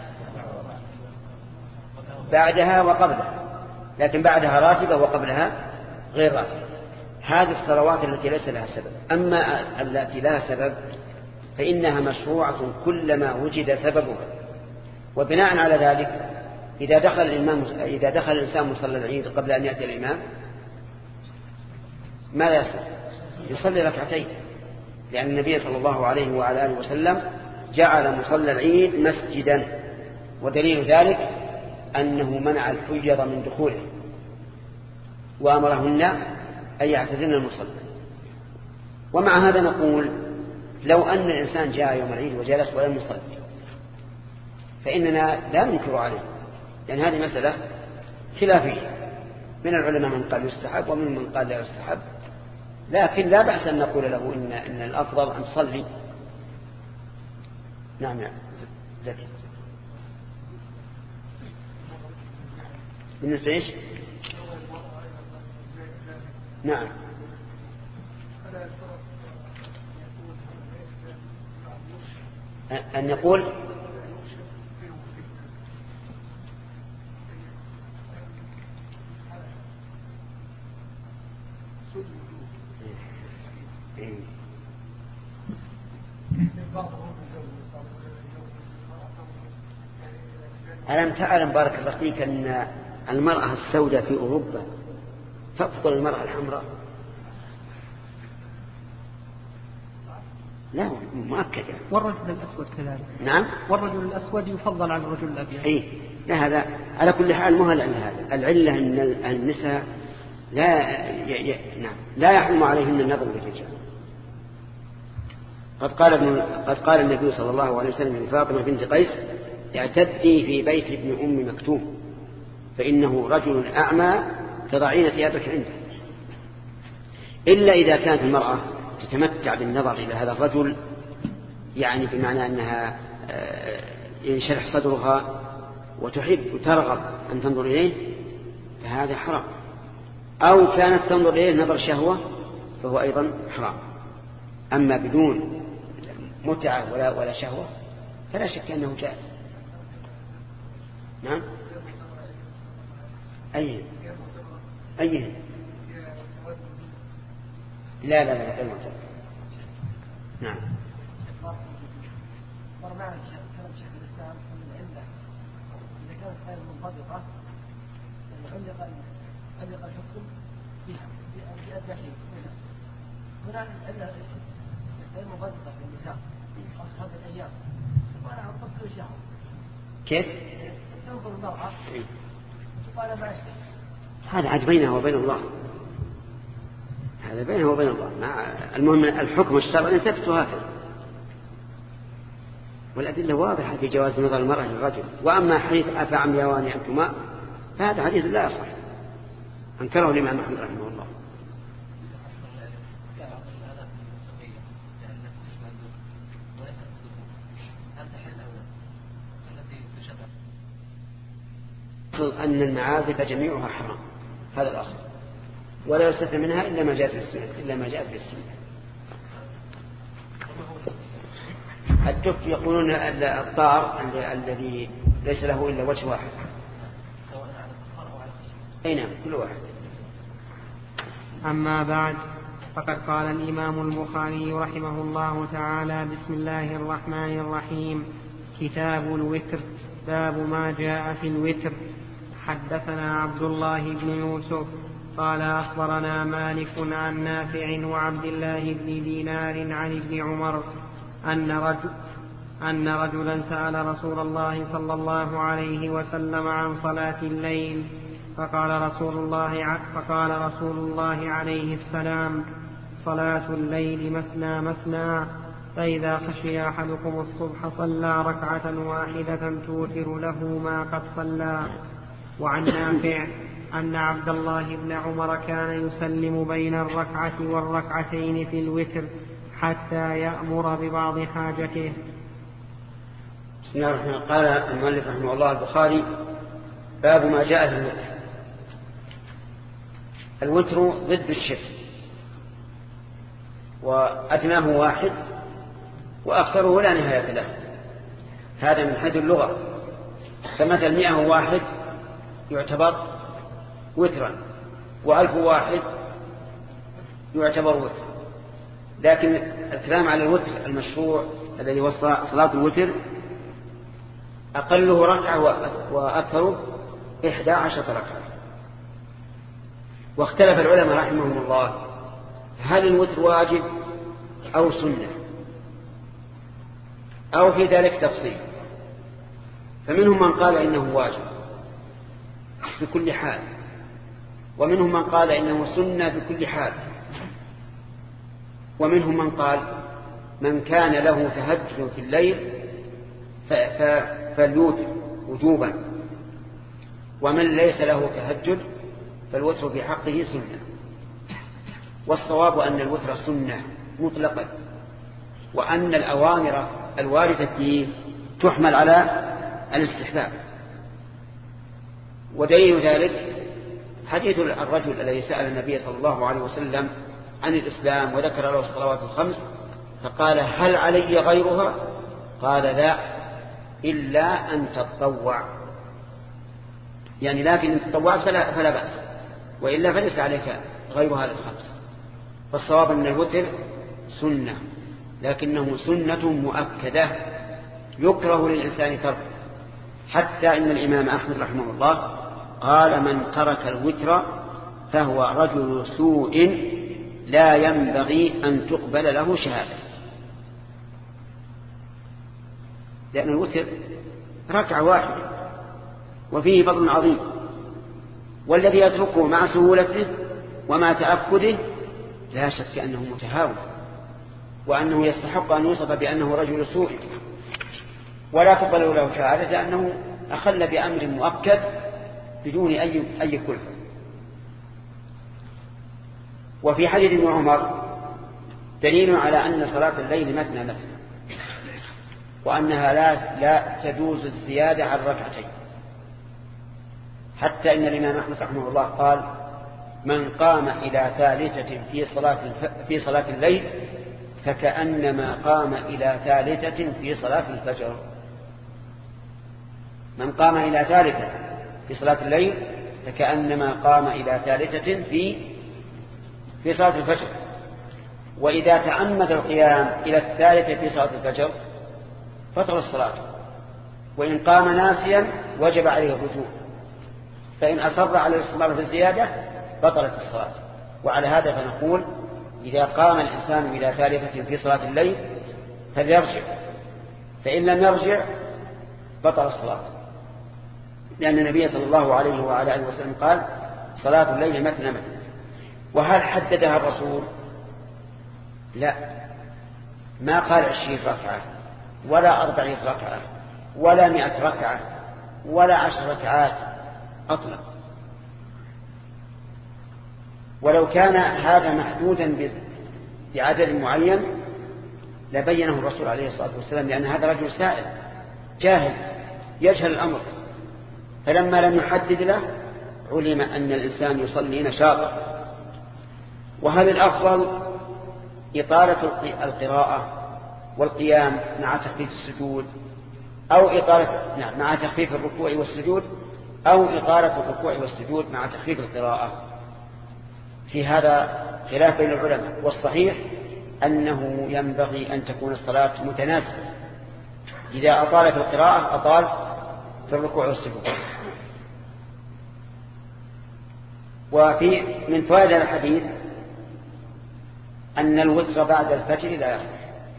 بعدها وقبلها، لكن بعدها راتبة وقبلها غير راتبة. هذه الصلوات التي ليس لها سبب. أما التي لها سبب فإنها مشروعة كلما وجد سببها. وبناء على ذلك إذا دخل الإمام إذا دخل الإنسان مصلى العيد قبل أن يأتي الإمام ماذا يصلي؟ يصلي ركعتين، لأن النبي صلى الله عليه وعلى آله وسلم جعل مصلى العيد مسجدا، ودليل ذلك أنه منع الحجر من دخوله وأمرهن أن يعتزلن المصلى. ومع هذا نقول: لو أن الإنسان جاء يوم العيد وجلس ولم يصلي فإننا لا ننكر عليه، لأن يعني هذه مسألة خلافية، من العلماء من قال يستحب ومن من قال لا يستحب، لكن لا بأس أن نقول له إن, إن الأفضل أن تصلي. نعم نعم زكي. بالنسبة إيش؟ نعم أن يقول ألم تعلم بارك الله فيك أن المرأة السوداء في أوروبا تفضل المرأة الحمراء؟ لا مؤكد يعني. والرجل الأسود كذلك. نعم. والرجل الأسود يفضل على الرجل الأبيض. إيه لا هذا على كل حال مهل عن هذا. العلة أن النساء لا ي... ي... نعم لا يحرم عليهن النظر للرجال. قد قال ابن... قد قال النبي صلى الله عليه وسلم لفاطمة بنت قيس اعتدي في بيت ابن أم مكتوم فإنه رجل أعمى تضعين ثيابك عنده. إلا إذا كانت المرأة تتمتع بالنظر إلى هذا الرجل يعني بمعنى أنها ينشرح صدرها وتحب وترغب أن تنظر إليه فهذا حرام، أو كانت تنظر إليه نظر شهوة فهو أيضا حرام. أما بدون متعة ولا ولا شهوة فلا شك أنه جائز. نعم. أيه أيه لا لا لا غير معتبر. نعم. مرمانا كلام شيخ الإسلام من العلة إذا كانت غير منضبطة علق علق الحكم بها بأدنى شيء. هنا العلة غير منضبطة في النساء أصحاب الأيام وأنا أنطبق الشهر. كيف؟ تنظر المرأة وأنا ما أشتري. هذا عاد بينه وبين الله، هذا بينه وبين الله. مع المهم الحكم الشرعي ثبت هكذا، والأدلة واضحة في جواز نظر المرأة للرجل. وأما حديث أفعميان أنتما فهذا حديث لا يصح، أنكره الإمام أحمد رحمه الله. أن المعازف جميعها حرام، هذا الأصل، ولا يستثنى منها إلا ما جاء في السنة إلا ما جاء في السنة. الدف يقولون الطار الذي ليس له إلا وجه واحد. أي نعم كل واحد. أما بعد فقد قال الإمام البخاري رحمه الله تعالى: بسم الله الرحمن الرحيم. كتاب الوتر. باب ما جاء في الوتر. حدثنا عبد الله بن يوسف قال أخبرنا مالك عن نافع وعبد الله بن دينار عن ابن عمر أن رجل أن رجلا سأل رسول الله صلى الله عليه وسلم عن صلاة الليل فقال رسول الله فقال رسول الله عليه السلام: صلاة الليل مثنى مثنى، فإذا خشي أحدكم الصبح صلى ركعة واحدة توتر له ما قد صلى. وعن نافع أن عبد الله بن عمر كان يسلم بين الركعة والركعتين في الوتر حتى يأمر ببعض حاجته. بسم الله الرحمن الرحيم. قال المؤلف رحمه الله البخاري: باب ما جاء في الوتر. الوتر ضد الشفع، وأدناه واحد وأكثره لا نهاية له. هذا من حيث اللغة، فمثل مئة واحد يعتبر وترا، وألف واحد يعتبر وتر. لكن الكلام على الوتر المشروع الذي هو صلاة الوتر أقله ركعة وأكثره إحدى عشرة ركعة. واختلف العلماء رحمهم الله هل الوتر واجب أو سنة أو في ذلك تفصيل. فمنهم من قال إنه واجب بكل حال، ومنهم من قال إنه سنة بكل حال، ومنهم من قال من كان له تهجد في الليل فاليوتر وجوبا، ومن ليس له تهجد فالوتر في حقه سنة. والصواب أن الوتر سنة مطلقا، وأن الأوامر الواردة فيه تحمل على الاستحباب. ودليل ذلك حديث الرجل الذي سأل النبي صلى الله عليه وسلم عن الإسلام وذكر له الصلوات الخمس فقال: هل علي غيرها؟ قال: لا، إلا أن تتطوع، يعني لكن إن تطوعت فلا, فلا بأس، وإلا فليس عليك غير هذه الخمس. فالصواب أن الوتر سنة، لكنه سنة مؤكدة يكره للإنسان تركه، حتى إن الإمام أحمد رحمه الله قال من ترك الوتر فهو رجل سوء لا ينبغي أن تقبل له شهادة، لأن الوتر ركعة واحدة وفيه فضل عظيم، والذي يتركه مع سهولته ومع تأكده لا شك أنه متهاون، وأنه يستحق أن يوصف بأنه رجل سوء ولا تقبل له شهادة، لأنه أخل بأمر مؤكد بدون أي أي كلفة. وفي حديث ابن عمر دليل على أن صلاة الليل مثنى مثنى، وأنها لا لا تجوز الزيادة عن ركعتين، حتى إن الإمام أحمد رحمه الله قال من قام إلى ثالثة في صلاة في صلاة الليل فكأنما قام إلى ثالثة في صلاة الفجر. من قام إلى ثالثة في صلاة الليل فكأنما قام إلى ثالثة في في صلاة الفجر. وإذا تعمد القيام إلى الثالثة في صلاة الفجر بطل الصلاة، وإن قام ناسيا وجب عليه الرجوع، فإن أصر على الاستمرار في الزيادة بطلت الصلاة. وعلى هذا فنقول إذا قام الإنسان إلى ثالثة في صلاة الليل فليرجع، فإن لم يرجع بطل الصلاة، لأن النبي صلى الله عليه وعلى آله وسلم قال صلاة الليل مثنى مثنى. وهل حددها الرسول؟ لا، ما قال عشرين ركعة ولا أربعين ركعة ولا مئة ركعة ولا عشر ركعات أطلق. ولو كان هذا محدودا بعدد معين لبينه الرسول عليه الصلاة والسلام، لأن هذا رجل سائل جاهل يجهل الأمر، فلما لم يحدد له علم أن الإنسان يصلي نشاطا. وهل الأفضل إطالة القراءة والقيام مع تخفيف السجود، أو إطالة نعم مع تخفيف الركوع والسجود، أو إطالة الركوع والسجود مع تخفيف القراءة؟ في هذا خلاف بين العلماء، والصحيح أنه ينبغي أن تكون الصلاة متناسبة، إذا أطال في القراءة أطال في الركوع والسجود. وفي من فوائد الحديث أن الوتر بعد الفجر لا يصح،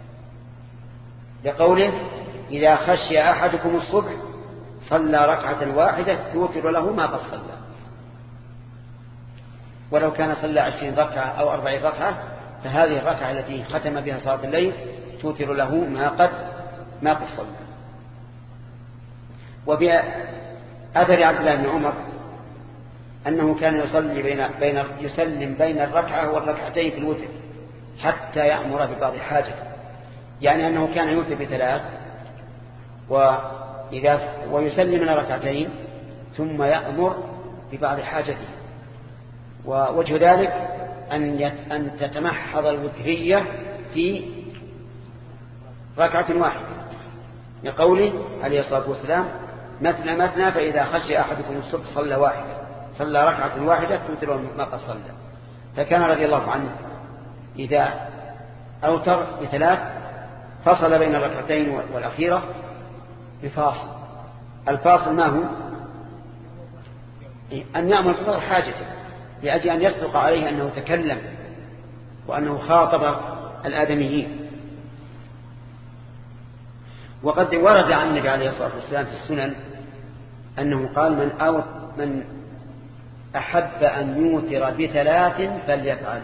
لقوله إذا خشي أحدكم الصبح صلى ركعة واحدة توتر له ما قد صلى. ولو كان صلى عشرين ركعة أو أربعين ركعة فهذه الركعة التي ختم بها صلاة الليل توتر له ما قد ما قد صلى. وفي أثر عبد الله بن عمر أنه كان يصلي بين بين يسلم بين الركعة والركعتين في الوتر حتى يأمر ببعض حاجته، يعني أنه كان يوتر بثلاث وإذا ويسلم من ركعتين ثم يأمر ببعض حاجته. ووجه ذلك أن أن تتمحض الوترية في ركعة واحدة، لقوله عليه الصلاة والسلام مثنى مثنى فإذا خشي أحدكم الصبح صلى واحدة صلى ركعة واحدة توتر ما قد صلى. فكان رضي الله عنه إذا أوتر بثلاث فصل بين الركعتين والأخيرة بفاصل. الفاصل ما هو؟ أن يأمر ببعض حاجته لأجل أن يصدق عليه أنه تكلم وأنه خاطب الآدميين. وقد ورد عن النبي عليه الصلاة والسلام في السنن أنه قال من أو من أحب أن يوتر بثلاث فليفعل.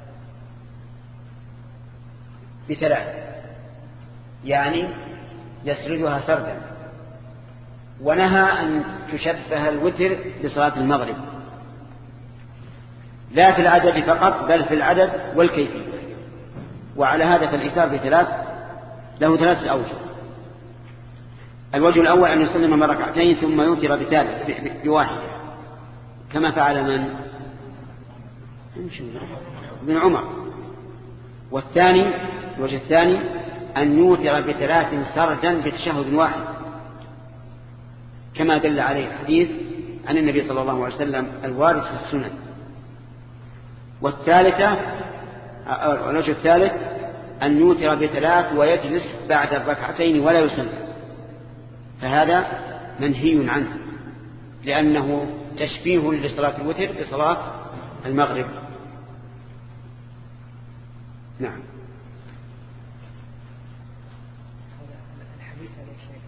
بثلاث يعني يسردها سردا. ونهى أن تشبه الوتر بصلاة المغرب، لا في العدد فقط بل في العدد والكيفية. وعلى هذا فالإيثار بثلاث له ثلاثة أوجه. الوجه الأول أن يسلم من ركعتين ثم يوتر بثالث بواحدة كما فعل من ابن عمر. والثاني الوجه الثاني أن يوتر بثلاث سردا بتشهد واحد كما دل عليه الحديث عن النبي صلى الله عليه وسلم الوارد في السنن. والثالثة الوجه الثالث أن يوتر بثلاث ويجلس بعد الركعتين ولا يسلم، فهذا منهي عنه، لأنه تشبيه لصلاة الوتر بصلاة المغرب. نعم. الحديث هذا الشيء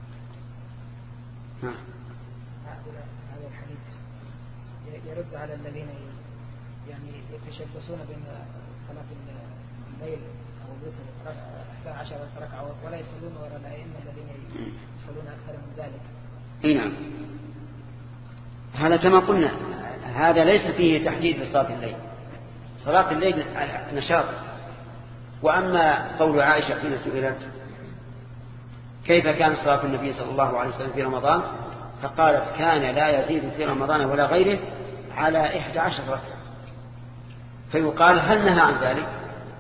نعم. هذا الحديث يرد على الذين يعني يتشبثون بين صلاة الليل أو الوتر أحد عشر ركعة ولا يصلون وراء الأئمة الذين يصلون أكثر من ذلك. اي نعم، هذا كما قلنا هذا ليس فيه تحديد لصلاة الليل. صلاة الليل نشاط. وأما قول عائشة حين سئلت كيف كان صلاة النبي صلى الله عليه وسلم في رمضان، فقالت كان لا يزيد في رمضان ولا غيره على إحدى عشر ركعة. فيقال هل نهى عن ذلك؟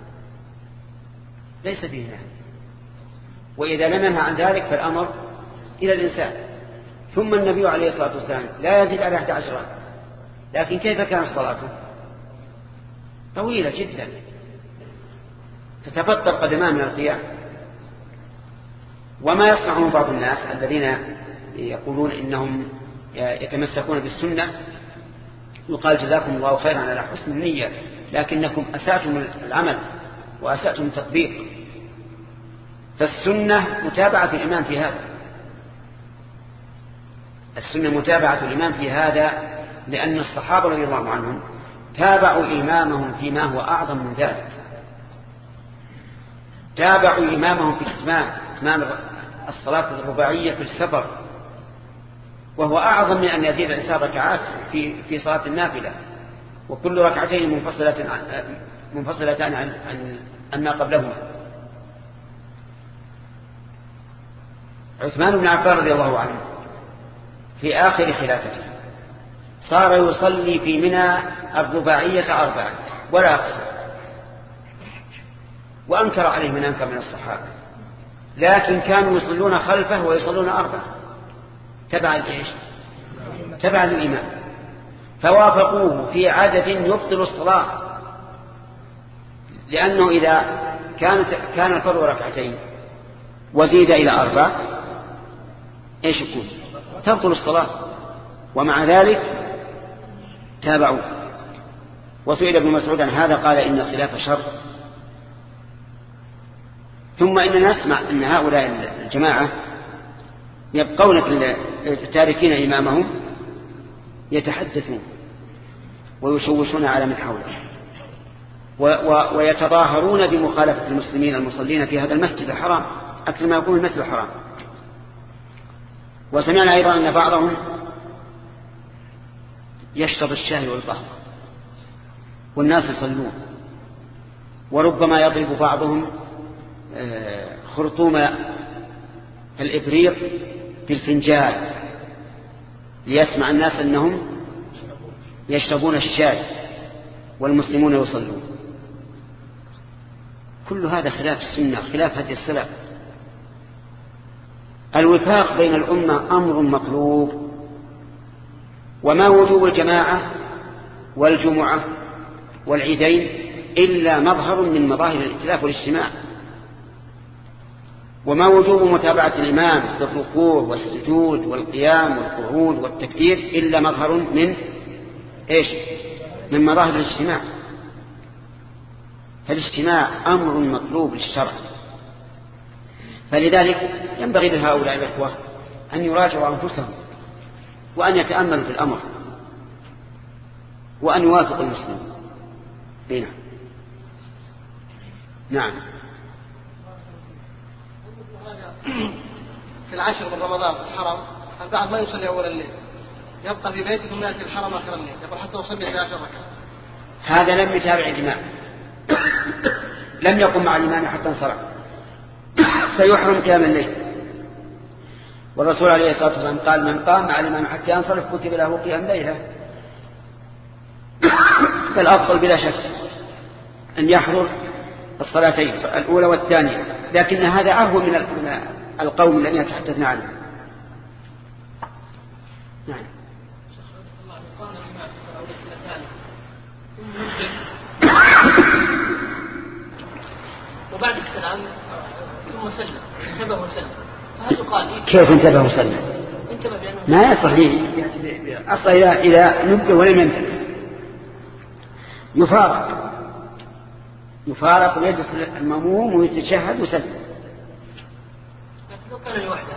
ليس فيه نهي. وإذا لم ينهى عن ذلك فالأمر إلى الإنسان. ثم النبي عليه الصلاة والسلام لا يزيد على إحدى عشر ركعة، لكن كيف كانت صلاته؟ طويلة جدا تتفطر قدمان من القيام. وما يصنعه بعض الناس الذين يقولون إنهم يتمسكون بالسنة يقال جزاكم الله خيرا على حسن النية، لكنكم أسأتم العمل وأسأتم التطبيق. فالسنة متابعة الإمام في هذا، السنة متابعة الإمام في هذا، لأن الصحابة رضي الله عنهم تابعوا إمامهم فيما هو أعظم من ذلك. تابعوا إمامهم في إتمام إتمام الصلاة الرباعية في السفر، وهو أعظم من أن يزيد الإنسان ركعات في في صلاة النافلة، وكل ركعتين منفصلة عن منفصلتان عن عن ما قبلهما. عثمان بن عفان رضي الله عنه في آخر خلافته صار يصلي في منى الرباعية أربعة ولا أقصر، وأنكر عليه من أنكر من الصحابة، لكن كانوا يصلون خلفه ويصلون أربعة تبع الإيش؟ تبع الإمام، فوافقوه في عدد يبطل الصلاة، لأنه إذا كانت كان الفرض ركعتين وزيد إلى أربع إيش يكون؟ تبطل الصلاة، ومع ذلك تابعوا. وسئل ابن مسعود عن هذا قال إن خلاف شر. ثم إننا نسمع أن هؤلاء الجماعة يبقون تاركين إمامهم يتحدثون ويشوشون على من حوله ويتظاهرون بمخالفة المسلمين المصلين في هذا المسجد الحرام أكثر ما يكون المسجد الحرام. وسمعنا أيضا أن بعضهم يشرب الشاي والقهوة والناس يصلون، وربما يضرب بعضهم خرطوم الإبريق في الفنجان ليسمع الناس أنهم يشربون الشاي والمسلمون يصلون. كل هذا خلاف السنة، خلاف هدي السلف. الوفاق بين الأمة أمر مطلوب، وما وجوب الجماعة والجمعة والعيدين إلا مظهر من مظاهر الائتلاف والاجتماع، وما وجوب متابعة الإمام في الركوع والسجود والقيام والقعود والتكبير إلا مظهر من إيش؟ من مظاهر الاجتماع. فالاجتماع أمر مطلوب للشرع، فلذلك ينبغي لهؤلاء الأخوة أن يراجعوا أنفسهم وأن يتأملوا في الأمر وأن يوافقوا المسلمين. هنا نعم. في العشر من رمضان الحرام بعد ما يصلي أول الليل يبقى في بيته ثم يأتي الحرم آخر الليل، يقول حتى يصلي في عشر ركعات. هذا لم يتابع الإمام، لم يقم مع الإمام حتى انصرف، سيحرم قيام الليل. والرسول عليه الصلاة والسلام قال من قام مع الإمام حتى ينصرف كتب له قيام ليلة. فالأفضل بلا شك أن يحضر الصلاتين الأولى والثانية، لكن هذا أهون من القوم الذين تحدثنا عنه. نعم. وبعد السلام ثم سلم انتبه وسلم، فهل يقال كيف انتبه وسلم؟ انتبه بأنه ما يصح لي أصلا إذا إذا نبه ولم ينتبه يفارق يفارق ويجلس المأموم ويتشهد وسلم. لو كان لوحده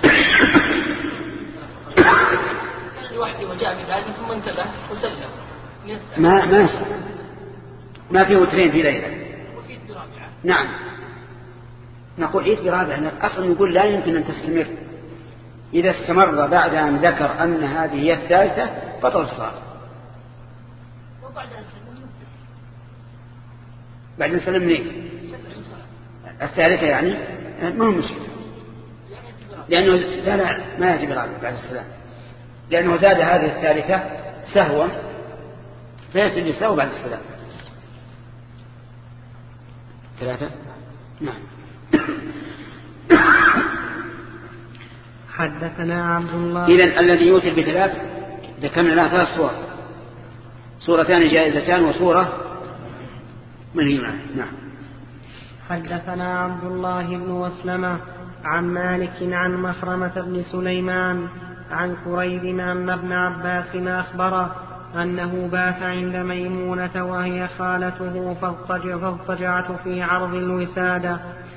كان لوحده وجاء بذلك ثم انتبه وسلم ما ما يصح، ما في وترين في ليلة. نعم نقول عيد برابعة، لأن أصلا يقول لا يمكن أن تستمر. إذا استمر بعد أن ذكر أن هذه هي الثالثة بطل الصلاة. بعد أن سلم ليه الثالثة يعني ما هو مشكلة، لأنه لا لا ما يجب الرابع بعد السلام، لأنه زاد هذه الثالثة سهوا فيسجد السهو بعد السلام. ثلاثة نعم. حدثنا عبد الله. إذن الذي يوتر بثلاث ذكرنا لها ثلاث صور، صورتان جائزتان وصورة منهية. نعم. حدثنا عبد الله بن مسلمة عن مالك عن مخرمة بن سليمان عن كريب أن ابن عباس أخبره أنه بات عند ميمونة وهي خالته فاضطجعت في عرض الوسادة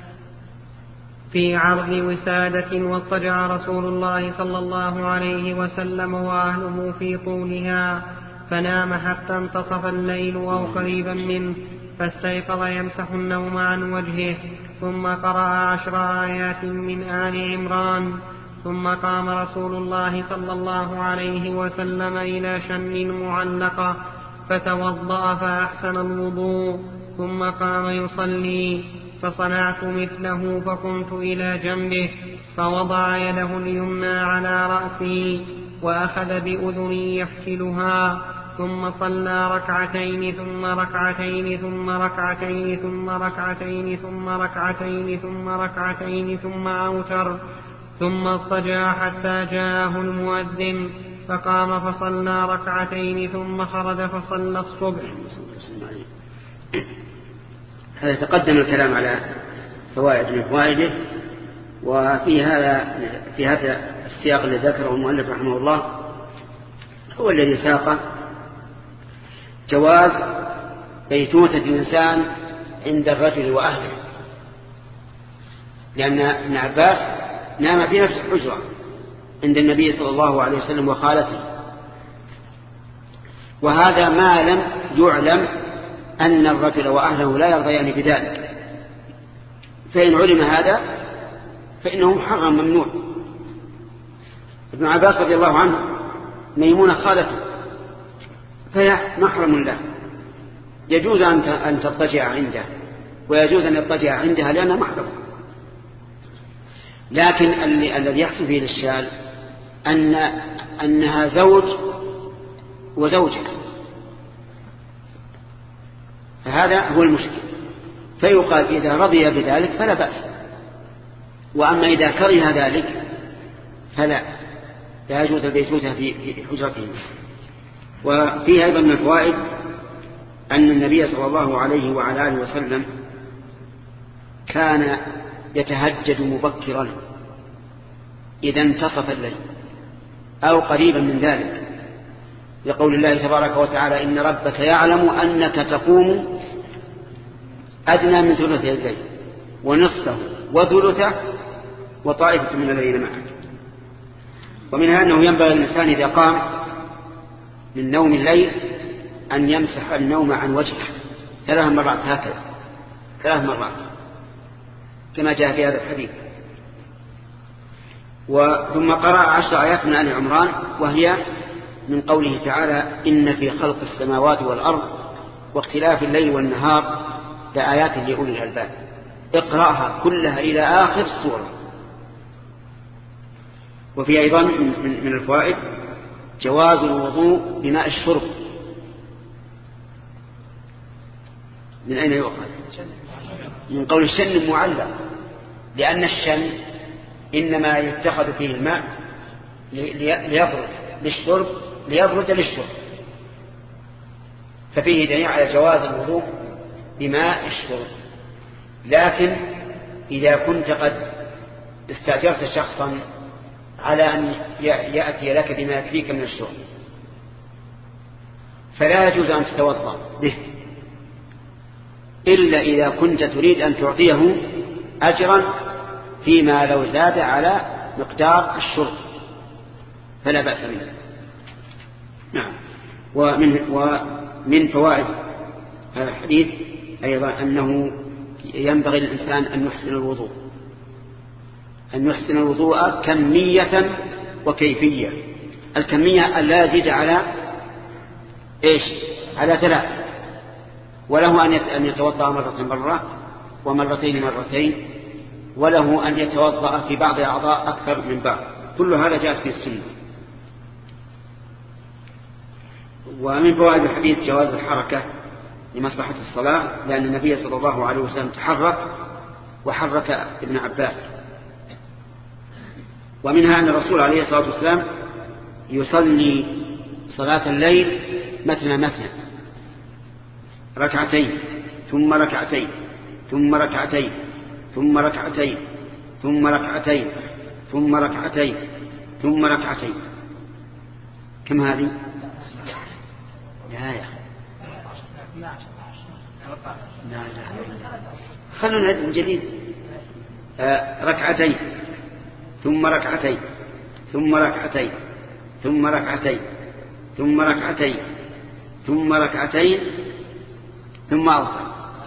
في عرض وسادة، واضطجع رسول الله صلى الله عليه وسلم وأهله في طولها، فنام حتى انتصف الليل أو قريبا منه، فاستيقظ يمسح النوم عن وجهه، ثم قرأ عشر آيات من آل عمران، ثم قام رسول الله صلى الله عليه وسلم إلى شن معلقة فتوضأ فأحسن الوضوء، ثم قام يصلي، فصنعت مثله فقمت إلى جنبه فوضع يده اليمنى على رأسي وأخذ بأذني يفتلها، ثم صلى ركعتين ثم ركعتين ثم ركعتين ثم ركعتين ثم ركعتين ثم ركعتين ثم أوتر، ثم اضطجع حتى جاءه المؤذن فقام فصلى ركعتين ثم خرج فصلى الصبح. هذا تقدم الكلام على فوائد من فوائده، وفي هذا في هذا السياق الذي ذكره المؤلف رحمه الله هو الذي ساق جواز بيتوتة الإنسان عند الرجل وأهله، لأن ابن عباس نام في نفس الحجرة عند النبي صلى الله عليه وسلم وخالته، وهذا ما لم يعلم أن الرجل وأهله لا يرضيان بذلك، فإن علم هذا فإنه محرم ممنوع. ابن عباس رضي الله عنه ميمونة خالته فهي محرم له، يجوز أن تضطجع عنده ويجوز أن يضطجع عندها لأنها محرم، لكن الذي يحصل فيه الإشكال أن أنها زوج وزوجة، فهذا هو المشكل، فيقال إذا رضي بذلك فلا بأس، وأما إذا كره ذلك فلا لا يجوز البيتوتة في حجرته. وفيها أيضا من الفوائد أن النبي صلى الله عليه وعلى آله وسلم كان يتهجد مبكرا إذا انتصف الليل أو قريبا من ذلك، لقول الله تبارك وتعالى إن ربك يعلم أنك تقوم أدنى من ثلثي الليل ونصفه وثلثه وطائفة من الذين معك. ومنها أنه ينبغي الإنسان إذا قام من نوم الليل أن يمسح النوم عن وجهه ثلاث مرات هكذا ثلاث مرات كما جاء في هذا الحديث. ثم قرأ عشر آيات من آل عمران، وهي من قوله تعالى إن في خلق السماوات والأرض واختلاف الليل والنهار لآيات لأولي الألباب. اقرأها كلها إلى آخر السورة. وفي أيضا من الفوائد جواز الوضوء بماء الشرب. من أين يؤخذ؟ من قول الشن المعلق، لأن الشن إنما يتخذ فيه الماء ليبرد للشرب ليبرد للشرب، ففيه دليل على جواز الوضوء بماء الشرب. لكن إذا كنت قد استأجرت شخصا على أن يأتي لك بما يكفيك من الشغل فلا يجوز أن تتوضأ به إلا إذا كنت تريد أن تعطيه أجرا فيما لو زاد على مقدار الشرب فلا بأس منه. نعم. ومن, ومن فوائد هذا الحديث أيضا أنه ينبغي للإنسان أن يحسن الوضوء أن يحسن الوضوء كمية وكيفية. الكمية أن لا يزيد على إيش على ثلاث، وله أن يتوضأ مرة مرة ومرتين مرتين، وله أن يتوضأ في بعض الأعضاء أكثر من بعض. كل هذا جاءت في السنة. ومن فوائد الحديث جواز الحركة لمصلحة الصلاة، لأن النبي صلى الله عليه وسلم تحرك وحرك ابن عباس. ومنها أن الرسول عليه الصلاة والسلام يصلي صلاة الليل مثنى مثنى، ركعتين ثم ركعتين ثم ركعتين ثم ركعتين ثم ركعتين ثم ركعتين ثم ركعتين. كم هذه؟ لا يا أخي لا لا خلونا نعد من جديد. آه ركعتين ثم ركعتين ثم ركعتين ثم ركعتين ثم ركعتين ثم ركعتين ثم أوصل.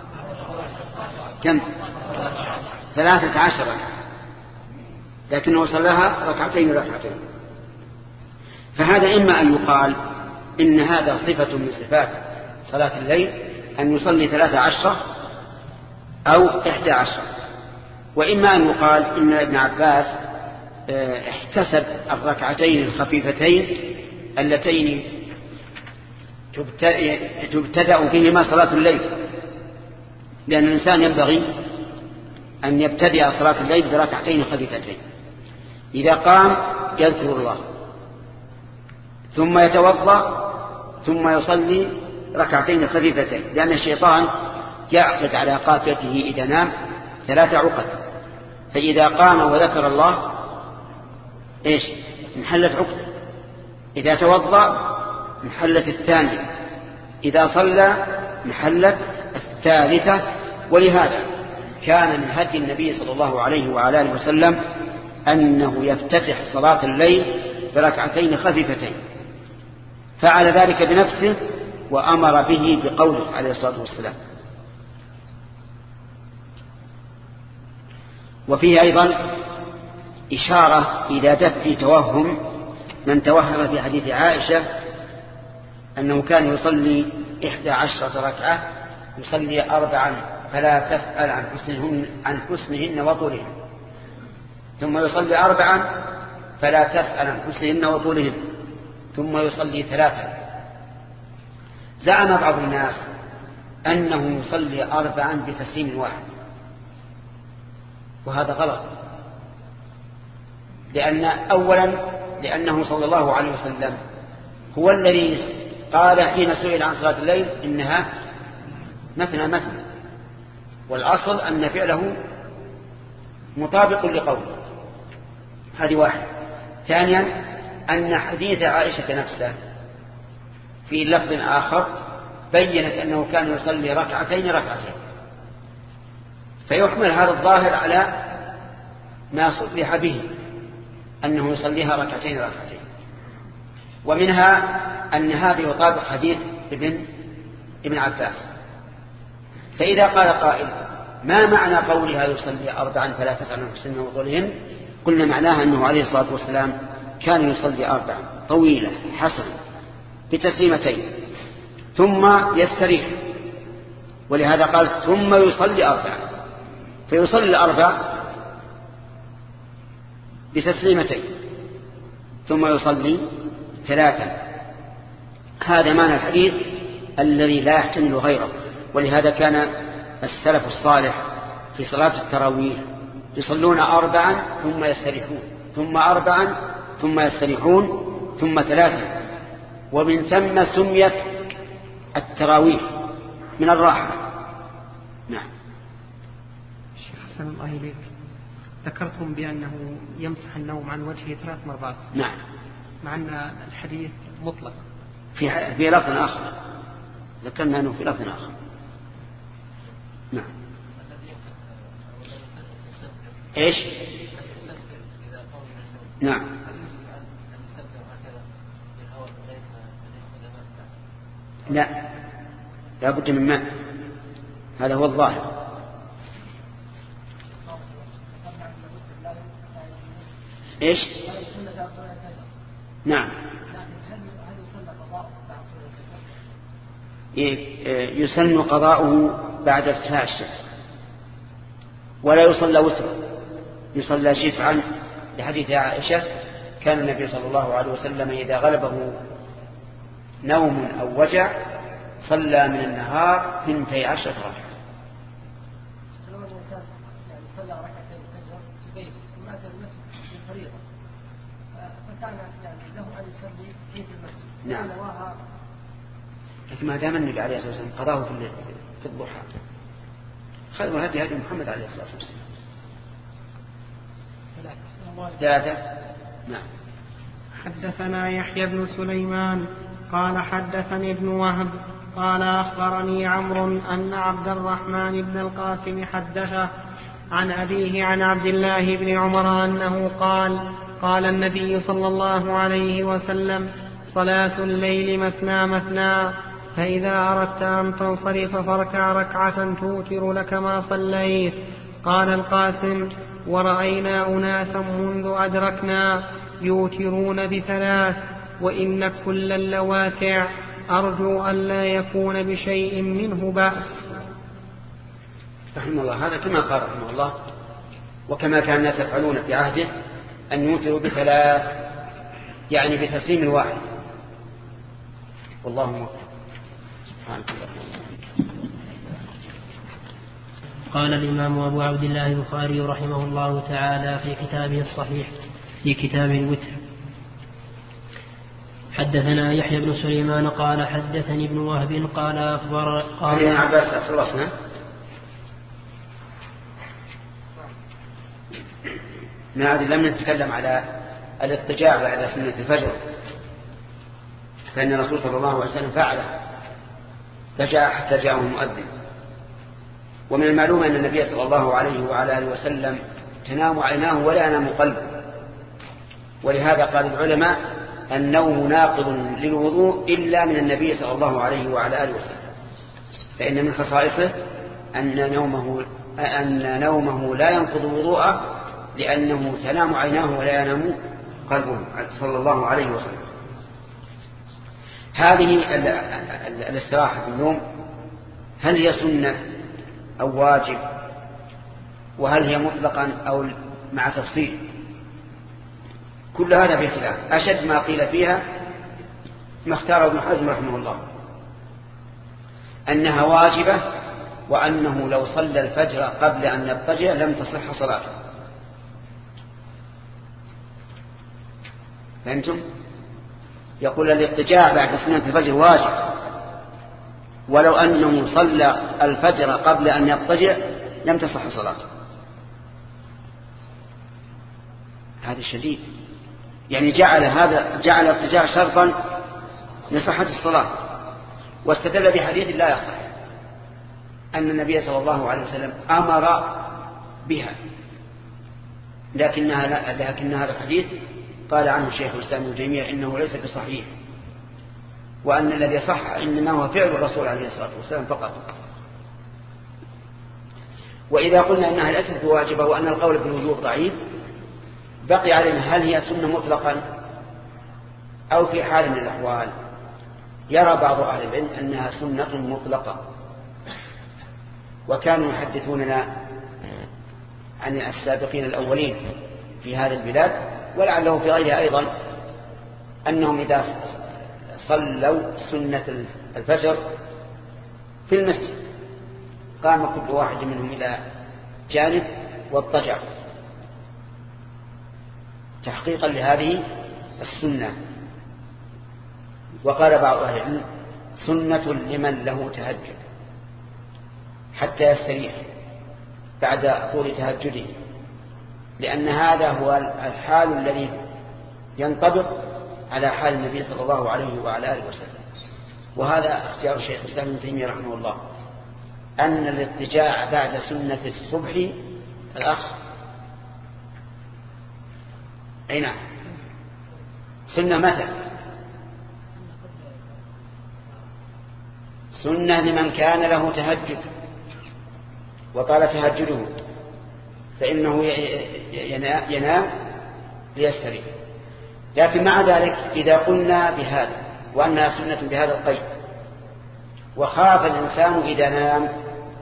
كم؟ ثلاثة عشر ركعة، لكنه صلاها ركعتين ركعتين. فهذا إما أن يقال إن هذا صفة من صفات صلاة الليل أن يصلي ثلاثة عشر أو إحدى عشر، وإما أن يقال إن ابن عباس احتسب الركعتين الخفيفتين اللتين تبتدأ بهما صلاة الليل، لأن الإنسان ينبغي أن يبتدأ صلاة الليل بركعتين خفيفتين. إذا قام يذكر الله ثم يتوضأ ثم يصلي ركعتين خفيفتين، لأن الشيطان يعقد على قافيته إذا نام ثلاث عقد، فإذا قام وذكر الله إيش انحلت عقدة، إذا توضأ انحلت الثانية، إذا صلى انحلت الثالثة. ولهذا كان من هدي النبي صلى الله عليه وعلى آله وسلم أنه يفتتح صلاة الليل بركعتين خفيفتين، فعل ذلك بنفسه وأمر به بقوله عليه الصلاة والسلام. وفيه أيضا إشارة إلى دفع توهم من توهم في حديث عائشة أنه كان يصلي إحدى عشرة ركعة، يصلي أربعا فلا تسأل عن حسنهن, عن حسنهن وطولهن، ثم يصلي أربعا فلا تسأل عن حسنهن وطولهن، ثم يصلي ثلاثا. زعم بعض الناس أنه يصلي أربعا بتسليم واحد، وهذا غلط، لأن أولا لأنه صلى الله عليه وسلم هو الذي قال حين سئل عن صلاة الليل إنها مثنى مثنى، والأصل أن فعله مطابق لقوله. هذه واحد. ثانيا أن حديث عائشة نفسه في لفظ آخر بيّنت أنه كان يصلي ركعتين ركعتين، فيحمل هذا الظاهر على ما صرح به أنه يصليها ركعتين ركعتين. ومنها أن هذا يطابق حديث ابن ابن عباس. فإذا قال قائل ما معنى قولها يصلي أربعا فلا تسأل عن حسنهن وطولهن، قلنا معناها أنه عليه الصلاة والسلام كان يصلي أربعا طويلة حسنة بتسليمتين ثم يستريح، ولهذا قال ثم يصلي أربعا، فيصلي الأربع بتسليمتين ثم يصلي ثلاثا. هذا معنى الحديث الذي لا يحتمل غيره. ولهذا كان السلف الصالح في صلاة التراويح يصلون أربعا ثم يستريحون، ثم أربعا ثم يستريحون، ثم ثلاثا، ومن ثم سميت التراويح من الراحة. نعم. أحسن الله إليك. ذكرتم بأنه يمسح النوم عن وجهه ثلاث مرات. نعم. مع أن الحديث مطلق. في في لفظ آخر ذكرنا أنه في لفظ آخر. نعم. إيش؟ نعم. لا لا بد من ماء، هذا هو الظاهر. إيش؟ نعم. يسن قضاؤه بعد ارتفاع الشمس، ولا يصلى وترا، يصلى شفعا، لحديث عائشة كان النبي صلى الله عليه وسلم إذا غلبه نوم أو وجع صلى من النهار ثنتي عشرة ركعة. لو الإنسان يعني صلى ركعتين الفجر في بيته ثم أتى المسجد في فريضة، فكان يعني له أن يصلي في المسجد. نعم. لكن ما دام النبي عليه الصلاة والسلام قضاه في الضحى، خير هدي هدي محمد عليه الصلاة والسلام. ثلاثة. نعم. حدثنا يحيى بن سليمان قال حدثني ابن وهب قال أخبرني عمرو أن عبد الرحمن بن القاسم حدثه عن أبيه عن عبد الله بن عمر أنه قال قال النبي صلى الله عليه وسلم: صلاة الليل مثنى مثنى، فإذا أردت أن تنصرف فاركع ركعة توتر لك ما صليت. قال القاسم: ورأينا أناسا منذ أدركنا يوترون بثلاث، وإن كلا لواسع، أرجو أن لا يكون بشيء منه بأس. رحمه الله. هذا كما قال رحمه الله، وكما كان الناس يفعلون في عهده أن يوتروا بثلاث، يعني بتسليم واحد. والله موفق. سبحانك اللهم. قال الإمام أبو عبد الله البخاري رحمه الله تعالى في كتابه الصحيح في كتاب الوتر: حدثنا يحيى بن سليمان قال حدثني ابن وهب قال أخبر قال ابن عباس خلصنا. ما عاد لم نتكلم على الاضطجاع بعد سنة الفجر، فإن الرسول صلى الله عليه وسلم فعله، اضطجع حتى جاءه المؤذن. ومن المعلوم أن النبي صلى الله عليه وعلى آله وسلم تنام عيناه ولا ينام قلبه، ولهذا قال العلماء: النوم ناقض للوضوء إلا من النبي صلى الله عليه وعلى آله وسلم، فإن من خصائصه أن نومه, أن نومه لا ينقض وضوءه، لأنه تنام عيناه ولا ينام قلبه صلى الله عليه وسلم. هذه الاستراحة في النوم هل هي سنة أو واجب؟ وهل هي مطلقا أو مع تفصيل؟ كل هذا في خلاف. أشد ما قيل فيها ما اختاره ابن حزم رحمه الله، أنها واجبة، وأنه لو صلى الفجر قبل أن يضطجع لم تصح صلاته. فهمتم؟ يقول الاضطجاع بعد سنة الفجر واجب، ولو أنه صلى الفجر قبل أن يضطجع لم تصح صلاته. هذا الشديد، يعني جعل هذا جعل الاضطجاع شرطا لصحة الصلاة، واستدل بحديث لا يصح أن النبي صلى الله عليه وسلم أمر بها، لكنها لا لكن هذا الحديث قال عنه الشيخ الإسلام ابن تيمية إنه ليس بصحيح، وأن الذي صح إنما هو فعل الرسول عليه الصلاة والسلام فقط. وإذا قلنا إنها ليست بواجبة وأن القول بالوجوب ضعيف، بقي علينا هل هي سنة مطلقا أو في حال من الأحوال. يرى بعض أهل العلم أنها سنة مطلقة، وكانوا يحدثوننا عن السابقين الأولين في هذه البلاد ولعله في غيرها أيضا، أنهم إذا صلوا سنة الفجر في المسجد قام كل واحد منهم إلى جانب واضطجع تحقيقا لهذه السنة. وقال بعض أهل العلم سنة لمن له تهجد حتى يستريح، بعد طول تهجده، لأن هذا هو الحال الذي ينطبق على حال النبي صلى الله عليه وعلى آله وسلم. وهذا اختيار الشيخ الإسلام ابن تيمية رحمه الله، أن الاضطجاع بعد سنة الصبح الأخ أي نعم سنة متى؟ سنة لمن كان له تهجد وطال تهجده فإنه ينام ليستريح. لكن مع ذلك إذا قلنا بهذا وأنها سنة بهذا القيد وخاف الإنسان إذا نام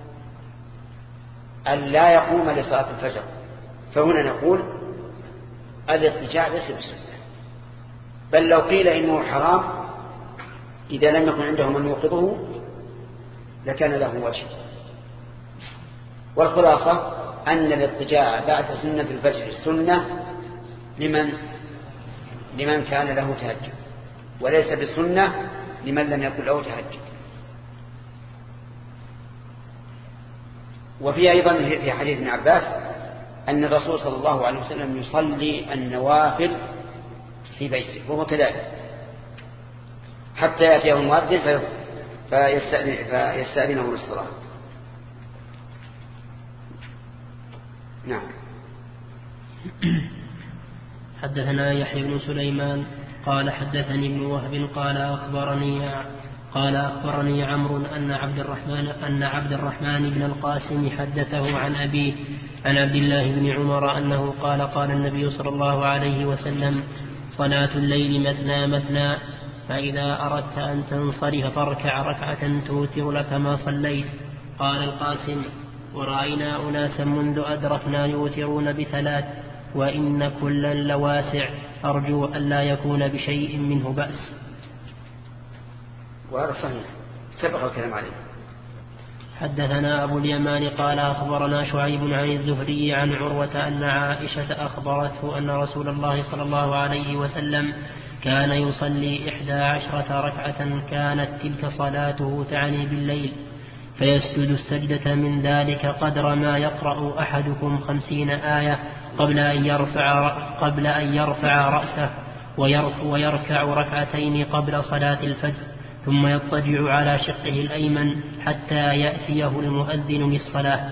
أن لا يقوم لصلاة الفجر، فهنا نقول الاضطجاع ليس بسنة، بل لو قيل إنه حرام إذا لم يكن عنده من يوقظه لكان له وجه. والخلاصة أن الاضطجاع بعد سنة الفجر السنة لمن لمن كان له تهجد، وليس بسنة لمن لم يكن له تهجد. وفي أيضا في حديث ابن عباس أن الرسول صلى الله عليه وسلم يصلي النوافل في بيته وهو كذلك حتى يأتيه المؤذن فيستأذنه للصلاة. نعم. حدثنا يحيى بن سليمان قال حدثني ابن وهب قال أخبرني قال أخبرني عمرو أن عبد الرحمن أن عبد الرحمن بن القاسم حدثه عن أبيه عن عبد الله بن عمر أنه قال قال النبي صلى الله عليه وسلم صلاة الليل مثنى مثنى فإذا أردت أن تنصرف فاركع ركعة توتر لك ما صليت. قال القاسم ورأينا أناسا منذ أدركنا يوترون بثلاث وإن كلا لواسع أرجو أن لا يكون بشيء منه بأس. وهذا صحيح سبق الكلام عليه. حدثنا أبو اليمان قال أخبرنا شعيب عن الزهري عن عروة أن عائشة أخبرته أن رسول الله صلى الله عليه وسلم كان يصلي إحدى عشرة ركعة كانت تلك صلاته تعني بالليل فيسجد السجدة من ذلك قدر ما يقرأ أحدكم خمسين آية قبل أن يرفع, قبل أن يرفع رأسه ويركع ركعتين قبل صلاة الفجر ثم يضطجع على شقه الأيمن حتى يأتيه المؤذن للصلاة.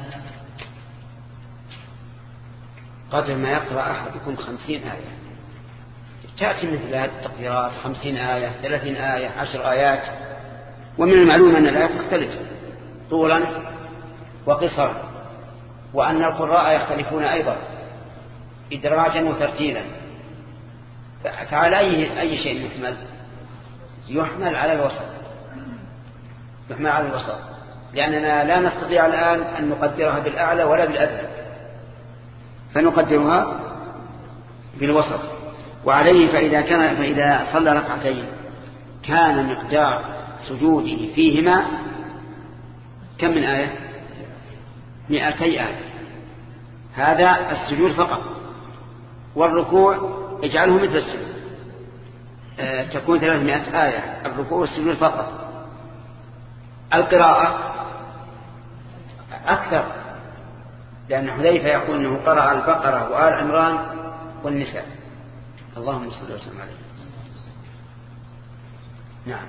قدر ما يقرأ أحدكم خمسين آية، تأتي مثل هذه التقديرات خمسين آية ثلاثين آية عشر آيات. ومن المعلوم أن الآيات تختلف طولا وقصرا، وأن القراء يختلفون أيضا إدراجا وترتيلا. فعلى أي, أي شيء يحمل يحمل على الوسط يحمل على الوسط لأننا لا نستطيع الآن أن نقدرها بالأعلى ولا بالأدنى، فنقدرها بالوسط. وعليه فإذا كان فإذا صلى ركعتين كان مقدار سجوده فيهما كم من آية؟ مئتي آية. هذا السجود فقط، والركوع اجعله مثل السجود أه تكون ثلاثمائة آية الركوع والسجود فقط. القراءة أكثر، لأن حذيفة يقول أنه قرأ البقرة وآل عمران والنساء. اللهم صل وسلم عليه. نعم.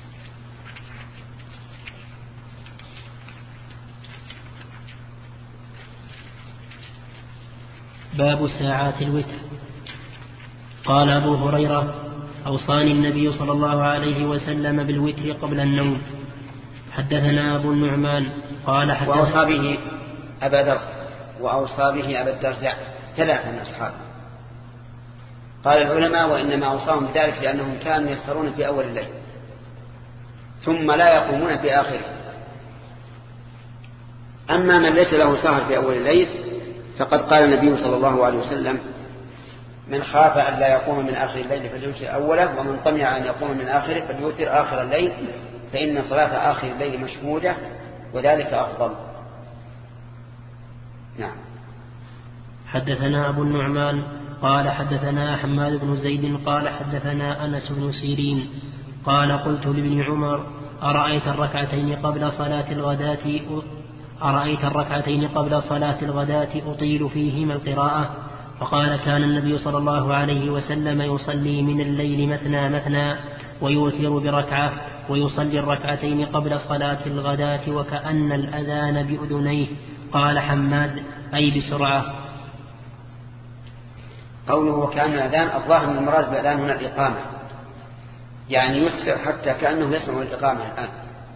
باب ساعات الوتر. قال أبو هريرة أوصاني النبي صلى الله عليه وسلم بالوتر قبل النوم. حدثنا أبو النعمان قال حدثنا وأوصى به أبا ذر وأوصى به أبا الدرداء ثلاثة من أصحابه. قال العلماء وإنما أوصاهم بذلك لأنهم كانوا يسهرون في أول الليل ثم لا يقومون في آخره. أما من ليس له سهر في أول الليل فقد قال النبي صلى الله عليه وسلم من خاف أن لا يقوم من آخر الليل فليوتر أوله ومن طمع أن يقوم من آخره فليوتر آخر الليل فإن صلاة آخر الليل مشهودة وذلك أفضل. نعم. حدثنا أبو النعمان قال حدثنا حماد بن زيد قال حدثنا أنس بن سيرين قال قلت لابن عمر أرأيت الركعتين قبل صلاة الغداة أرأيت الركعتين قبل صلاة الغداة أطيل فيهما القراءة؟ فقال كان النبي صلى الله عليه وسلم يصلي من الليل مثنى مثنى ويوتر بركعة ويصلي الركعتين قبل صلاة الغداة وكأن الأذان بأذنيه. قال حماد أي بسرعة. قوله وكأن الأذان الظاهر من المراد بالأذان هنا الإقامة، يعني يسرع حتى كأنه يسمع الإقامة الآن.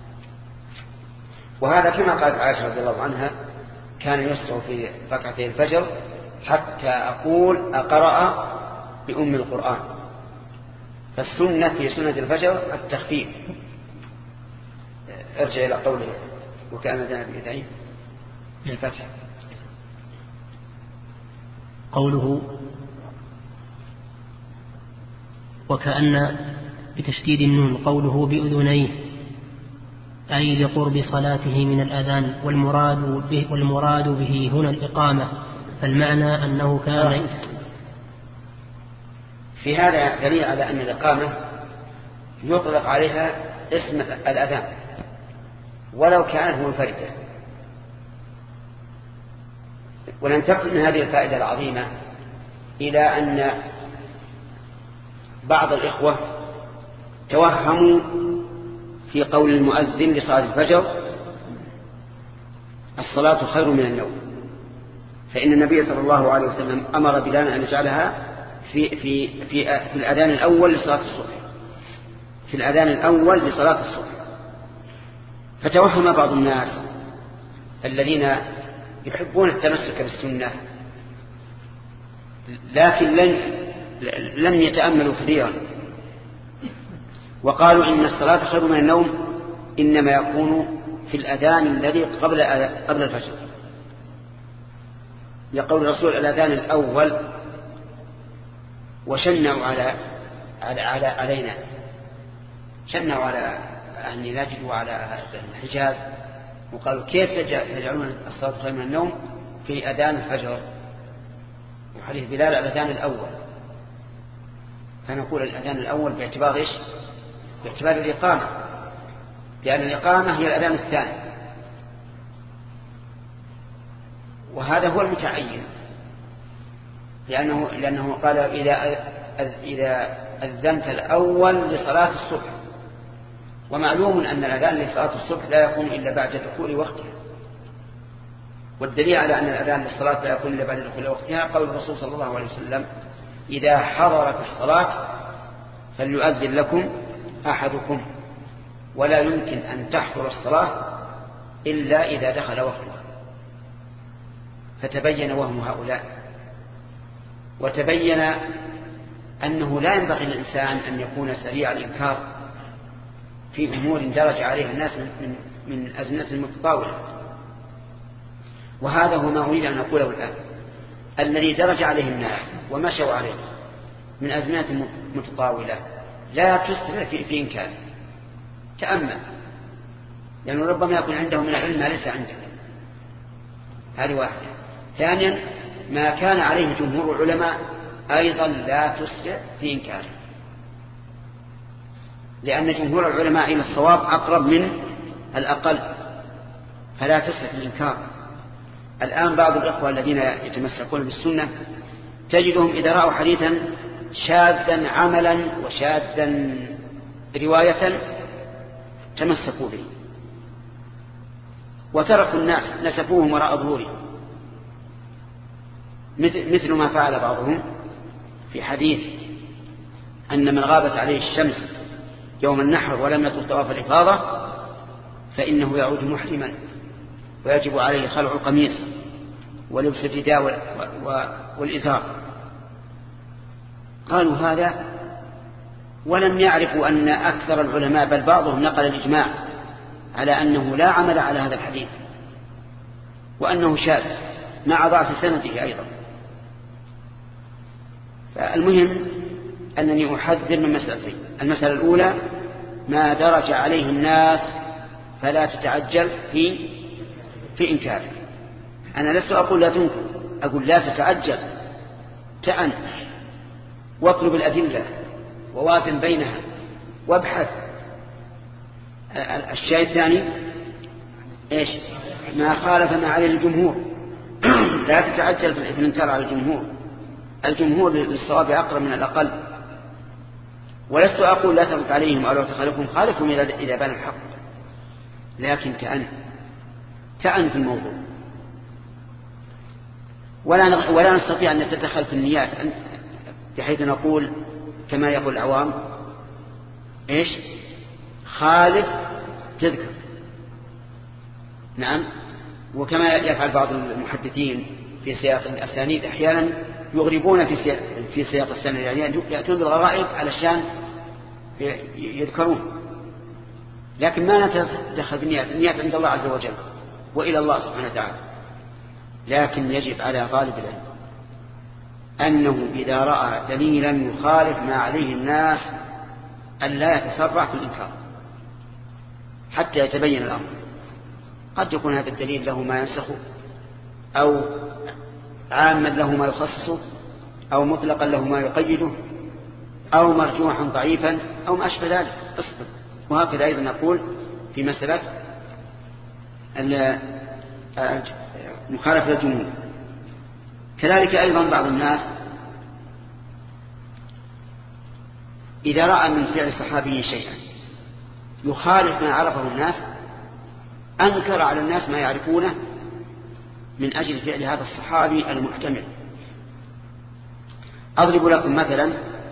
وهذا كما قالت عائشة رضي الله عنها كان يسرع في ركعتي الفجر حتى أقول أقرأ بأم القرآن. فالسنة في سنة الفجر التخفيف. ارجع إلى قوله وكأن الأذان بأذنيه الفتح. قوله وكأن بتشديد النون، قوله بأذنيه أي لقرب صلاته من الأذان، والمراد به, والمراد به هنا الإقامة، فالمعنى أنه كان. في هذا دليل على أن الإقامة يطلق عليها اسم الأذان ولو كانت منفردة. وننتقل من هذه الفائدة العظيمة إلى أن بعض الإخوة توهموا في قول المؤذن لصلاة الفجر الصلاة خير من النوم، فإن النبي صلى الله عليه وسلم أمر بلال أن يجعلها في, في, في, في الأذان الأول لصلاة الصبح، في الأذان الأول لصلاة الصبح. فتوهم بعض الناس الذين يحبون التمسك بالسنة لكن لن لم يتأملوا كثيرا، وقالوا إن الصلاة خير من النوم إنما يكون في الأذان الذي قبل قبل الفجر، يقول الرسول الأذان الأول وشنعوا على على على علينا شنعوا على أهل نجد وعلى الحجاز، وقالوا كيف تجعلون الصلاة خير من النوم في أذان الفجر وحديث بلال الأذان الأول؟ فنقول الأذان الأول باعتبار إيش؟ باعتبار الإقامة، لأن الإقامة هي الأذان الثاني، وهذا هو المتعين، لأنه, لأنه قال إذا, إذا أذنت الأول لصلاة الصبح، ومعلوم أن الأذان لصلاة الصبح لا يكون إلا بعد دخول وقتها، والدليل على أن الأذان للصلاة لا يكون إلا بعد دخول وقتها قول الرسول صلى الله عليه وسلم إذا حضرت الصلاة فليؤذن لكم أحدكم، ولا يمكن أن تحضر الصلاة إلا إذا دخل وقتها. فتبين وهم هؤلاء، وتبين أنه لا ينبغي للإنسان أن يكون سريع الإنكار في أمور درج عليها الناس من, من أزمنة المتطاولة. وهذا هو ما أريد أن أقوله الآن، الذي درج عليه الناس ومشوا عليه من أزمنة متطاولة لا تسرع في, في إنكار. تأمل، لأنه ربما يكون عندهم من العلم ما ليس عندك. هذه واحدة. ثانيا ما كان عليه جمهور العلماء أيضا لا تسرع في إنكاره، لأن جمهور العلماء إلى الصواب أقرب من الأقل، فلا تسرع في الإنكار. الآن بعض الأخوة الذين يتمسكون بالسنة تجدهم إذا رأوا حديثا شاذا عملا وشاذا رواية تمسكوا به، وتركوا الناس نسفوهم وراء ظهورهم، مثل ما فعل بعضهم في حديث أن من غابت عليه الشمس يوم النحر ولم يطف طواف الإفاضة فإنه يعود محرما ويجب عليه خلع القميص ولبس الرداء والإزار. قالوا هذا ولم يعرفوا أن أكثر العلماء بل بعضهم نقل الإجماع على أنه لا عمل على هذا الحديث، وأنه شاذ مع ضعف سنته أيضا. فالمهم أنني أحذر من مسألتين. المسألة الأولى ما درج عليه الناس فلا تتعجل في في إنكاره. أنا لست أقول لا تنكر، أقول لا تتعجل، تأن واطلب الأدلة ووازن بينها وابحث. الشيء الثاني إيش؟ ما خالف ما عليه الجمهور. لا تتعجل في الانكار على الجمهور، الجمهور للصواب أقرب من الأقل. ولست أقول لا ترد عليهم أو لا تخالفهم، خالفهم إذا بان الحق، لكن تأن تأن في الموضوع. ولا ولا نستطيع أن نتدخل في النيات بحيث نقول كما يقول العوام إيش خالف تذكر. نعم، وكما يفعل بعض المحدثين في سياق الأسانيد أحيانا يغربون في سياق, في سياق السند، يعني يأتون بالغرائب علشان يذكرون، لكن ما نتدخل بالنيات، النيات عند الله عز وجل وإلى الله سبحانه وتعالى. لكن يجب على غالب العلم أنه إذا رأى دليلا يخالف ما عليه الناس أن لا يتسرع في الإنكار حتى يتبين الأمر. قد يكون هذا الدليل له ما ينسخه، أو عاما له ما يخصصه، أو مطلقا له ما يقيده، أو مرجوحا ضعيفا، أو ما أشبه ذلك. اصبر. وهكذا أيضا نقول في مسألة مخالفة الجمهور. كذلك أيضا بعض الناس إذا رأى من فعل صحابي شيئا يخالف ما عرفه الناس أنكر على الناس ما يعرفونه من أجل فعل هذا الصحابي المحتمل. أضرب لكم مثلا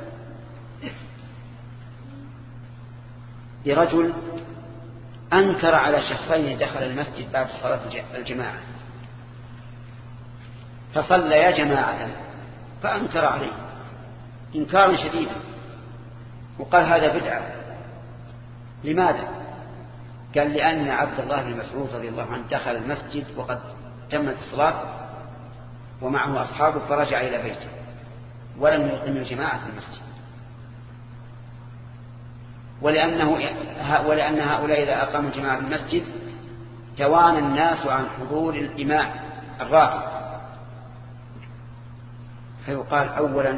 برجل أنكر على شخصين دخل المسجد بعد صلاة الجماعة فصلى جماعة فأنكر عليه إنكارا شديدا وقال هذا بدعة. لماذا؟ قال لأن عبد الله بن مسعود رضي الله عنه دخل المسجد وقد تمت الصلاة ومعه أصحابه فرجع إلى بيته ولم يقم الجماعة في المسجد، ولأنه ولأن هؤلاء إذا أقاموا الجماعة في المسجد توانى الناس عن حضور الإمام الراتب. فيقال أولا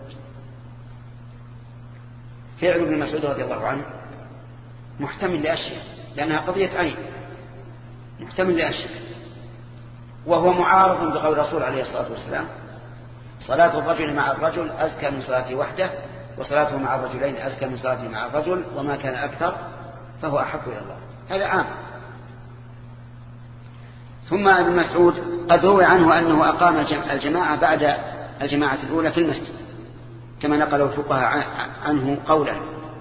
فعل ابن مسعود رضي الله عنه محتمل لأشياء، لأنها قضية عين، محتمل لأشياء، وهو معارض بقول الرسول عليه الصلاة والسلام صلاة الرجل مع الرجل أزكى من صلاته وحده، وصلاته مع الرجلين أزكى من صلاته مع الرجل، وما كان أكثر فهو أحب إلى الله. هذا عام. ثم ابن مسعود قد روي عنه أنه أقام الجماعة بعد الجماعة الأولى في المسجد كما نقل الفقهاء عنه قولا.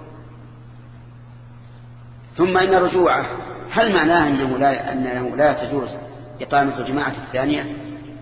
ثم إن رجوعه هل معناه أنه لا, أنه لا تجوز إقامة الجماعة الثانية؟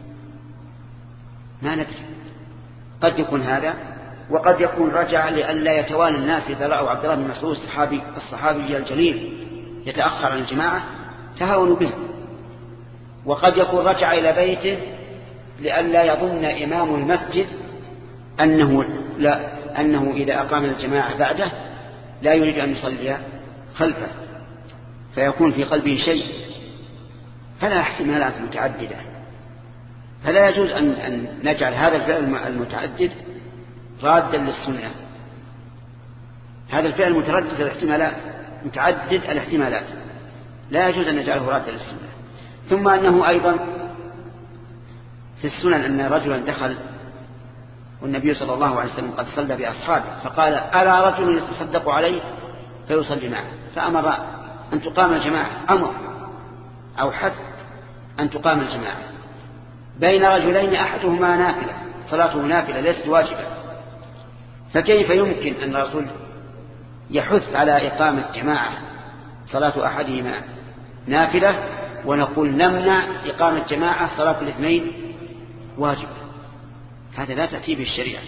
ما ندري، قد يكون هذا، وقد يكون رجع لئلا يتوانى الناس إذا رأوا عبد الله بن مسعود الصحابي الصحابي الجليل يتأخر عن الجماعة تهاونوا به، وقد يكون رجع إلى بيته لئلا يظن إمام المسجد أنه, لا أنه إذا أقام الجماعة بعده لا يريد أن يصلي خلفه فيكون في قلبه شيء. فلا احتمالات متعددة، فلا يجوز أن, أن نجعل هذا الفعل المتعدد رادا للسنة. هذا الفعل متردد الاحتمالات متعدد الاحتمالات لا يجوز أن نجعله رادا للسنة. ثم أنه أيضا في السنن أن رجلا دخل والنبي صلى الله عليه وسلم قد صلى بأصحابه فقال ألا رجل يتصدق عليه فيصلي معه، فأمر أن تقام الجماعة، أمر أو حث أن تقام الجماعة بين رجلين أحدهما نافلة، صلاته نافلة ليست واجبة. فكيف يمكن أن الرسول يحث على إقامة جماعة صلاة أحدهما نافلة ونقول نمنع إقامة جماعة صلاة الاثنين واجبة؟ هذا لا تأتي به الشريعة.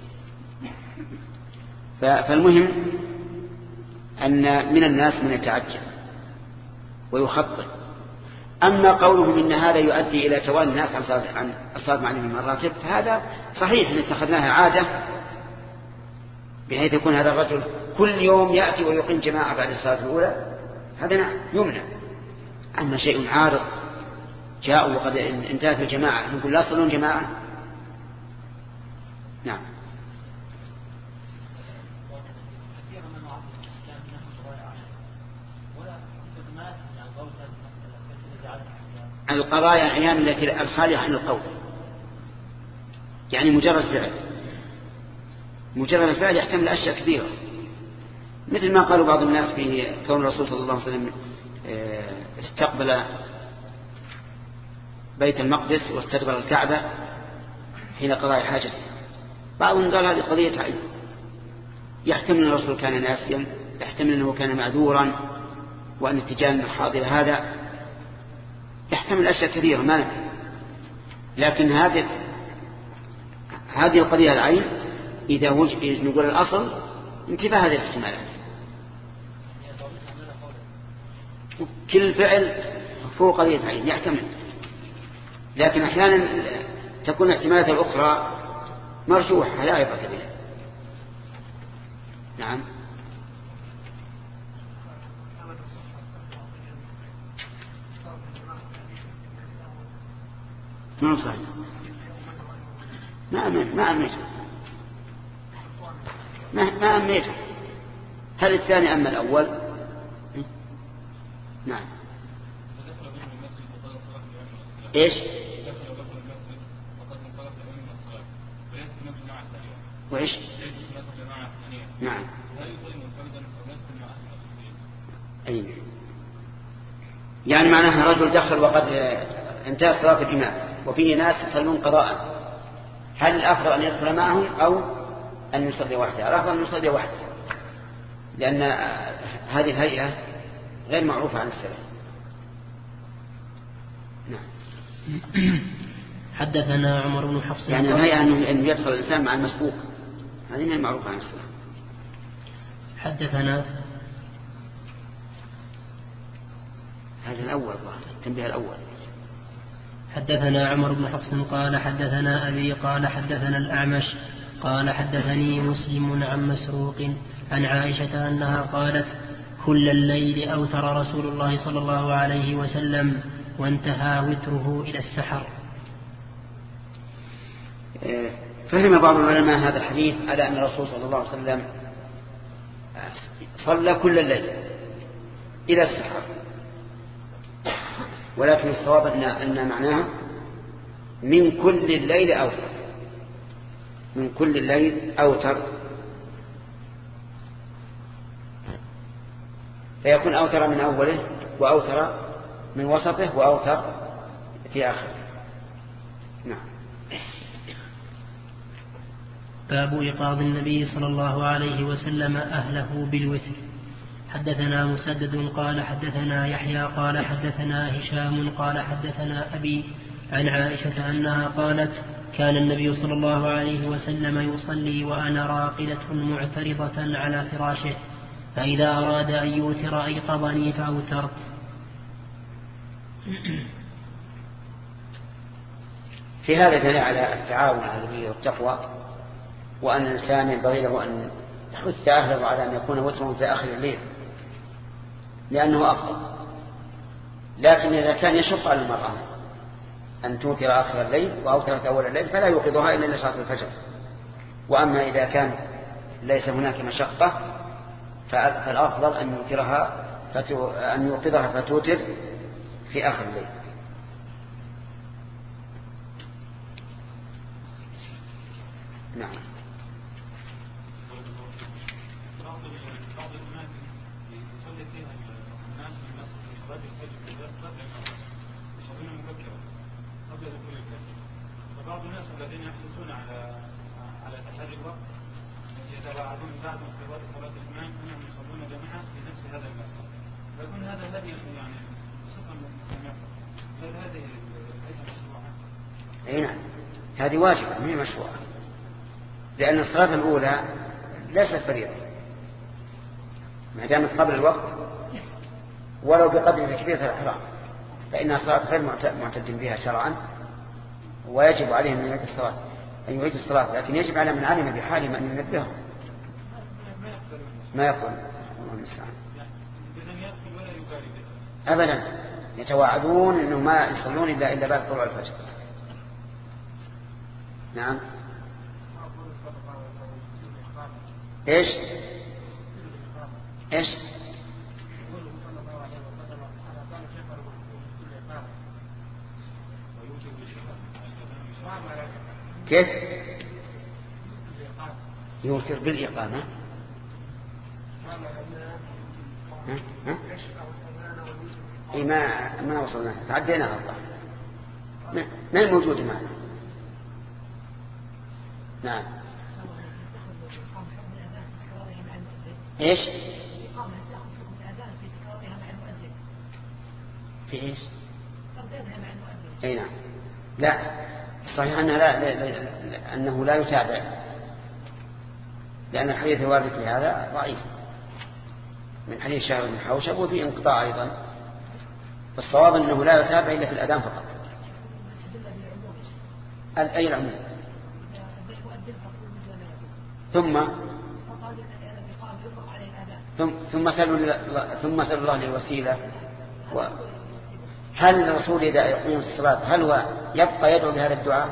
فالمهم أن من الناس من يتعجل ويخطئ. أما قولهم إن هذا يؤدي إلى توالي الناس عن صلاة عن الصلاة مع الإمام الراتب فهذا صحيح، إن اتخذناها عادة بحيث يكون هذا الرجل كل يوم يأتي ويقيم جماعة بعد الصلاة الأولى، هذا يمنع. أما شيء عارض جاءوا وقد انتهت الجماعة نقول لا صلون جماعة. نعم. القضايا العيان التي الخالية عن القول، يعني مجرد فعل، مجرد الفعل يحتمل أشياء كثيرة، مثل ما قالوا بعض الناس في كون الرسول صلى الله عليه وسلم استقبل بيت المقدس واستقبل الكعبة حين قضاء حاجته. بعضهم قال هذه قضية عين، يحتمل أن الرسول كان ناسيا، يحتمل أنه كان معذورا، وأن اتجاه الحاضر هذا يحتمل أشياء كثيرة ما نفهم. لكن هذه هذه القضية العين إذا وجد نقول الأصل انتباه هذه الاحتمالات. كل فعل فوق قضية عين يحتمل، لكن أحيانا تكون احتمالات الأخرى مرجوحة لا عبرة بها. نعم. ما صحيح، ما أمن ما أمنيته ما ما أمنيته. هل الثاني أما الأول؟ نعم. إيش؟ وإيش؟ نعم. أي. يعني معناها رجل دخل وقد انتهت صلاة الإمام وفيه ناس يصلون قضاء، هل الأفضل أن يدخل معهم أو أن يصلي وحده؟ الأفضل أن يصلي وحده، لأن هذه الهيئة غير معروفة عن السلف. نعم. حدثنا عمر بن حفص يعني الهيئة أن يدخل الإنسان مع المسبوق، هذه غير معروفة عن السلف. حدثنا هذا الأول، التنبيه الأول. حدثنا عمر بن حفص قال حدثنا أبي قال حدثنا الأعمش قال حدثني مسلم عن مسروق عن عائشة أنها قالت كل الليل أوتر رسول الله صلى الله عليه وسلم وانتهى وتره إلى السحر. فهم بعض العلماء هذا الحديث على أن الرسول صلى الله عليه وسلم صلى كل الليل إلى السحر، ولكن الصواب أن معناه من كل الليل أوتر، من كل الليل أوتر، فيكون أوتر من أوله وأوتر من وسطه وأوتر في آخره. نعم. باب إيقاظ النبي صلى الله عليه وسلم أهله بالوتر. حدثنا مسدد قال حدثنا يحيى قال حدثنا هشام قال حدثنا أبي عن عائشة أنها قالت كان النبي صلى الله عليه وسلم يصلي وأنا راقدة معترضة على فراشه، فإذا أراد أن يوتر أيقظني فأوترت. في هذا دليل على التعاون على البر والتقوى، وأن الإنسان ينبغي له أن يحث أهله على أن يكون وترهم في آخر الليل لأنه أفضل. لكن إذا كان يشق على المرأة أن توتر آخر الليل وأوترت أول الليل فلا يوقظها إلا لصلاة الفجر. وأما إذا كان ليس هناك مشقة فالأفضل أن يوترها أن يوقظها فتوتر في آخر الليل. نعم. فبعض الناس الذين يحرصون على على تحري الوقت يتباعدون بعد انقضاء صلاة الإمام أنهم يصلون جماعة في نفس هذا المسجد، فيكون هذا هدي يعني صفة من المسلمين. هل هذه ليست مشروعة؟ أي نعم، هذه واجبة مش مشروعة، لأن الصلاة الأولى ليست فريضة ما دامت قبل الوقت ولو بقدر تكبيرة الإحرام، فإنها صلاة غير معتد بها شرعا، ويجب عليهم أن يعيد الصلاة أن يعيد الصلاة، لكن يجب على من علم بحالهم أن ينبههم. ما يقول الله المستعان. أبدا، يتواعدون أنه ما يصلون إلا إلا بعد طلوع الفجر. نعم. إيش إيش كيف يوتر بالإقامة؟ ها؟ ها؟ إيه ما ما وصلنا تعدينا غلطة ما هي موجودة معنا. نعم ايش في ايش اي نعم لا صحيح أنها لا, لا, لا أنه لا يتابع لأن الحديث الوارد في هذا ضعيف من حديث شهر بن حوشب وفي انقطاع أيضا. فالصواب أنه لا يتابع إلا في الأذان فقط. أي العموم ثم ثم ثم سألوا ثم سألوا الله للوسيلة. هل الرسول إذا يقوم الصلاة هل هو يبقى يدعو بهذا الدعاء؟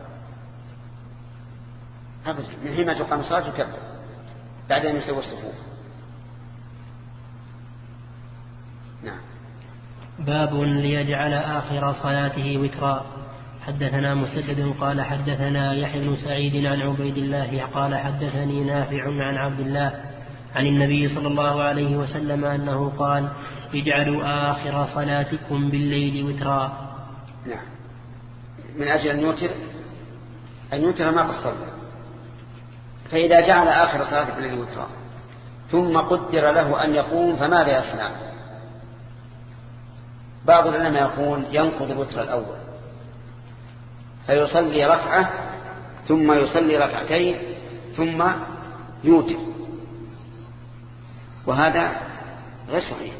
أبدا من حين ما تقام الصلاة يكبر بعد أن يسوي الصفوف. نعم. باب ليجعل آخر صلاته وترا. حدثنا مسدد قال حدثنا يحيى بن سعيد عن عبيد الله قال حدثني نافع عن عبد الله عن النبي صلى الله عليه وسلم أنه قال اجعلوا آخر صلاتكم بالليل وترا. نعم من أجل أن يوتر أن يوتر ما قصر. فإذا جعل آخر صلاته بالليل وترا ثم قدر له أن يقوم فماذا يصنع؟ بعض العلماء يقول ينقض الوتر الأول فيصلي ركعة ثم يصلي ركعتين ثم يوتر، وهذا غير صحيح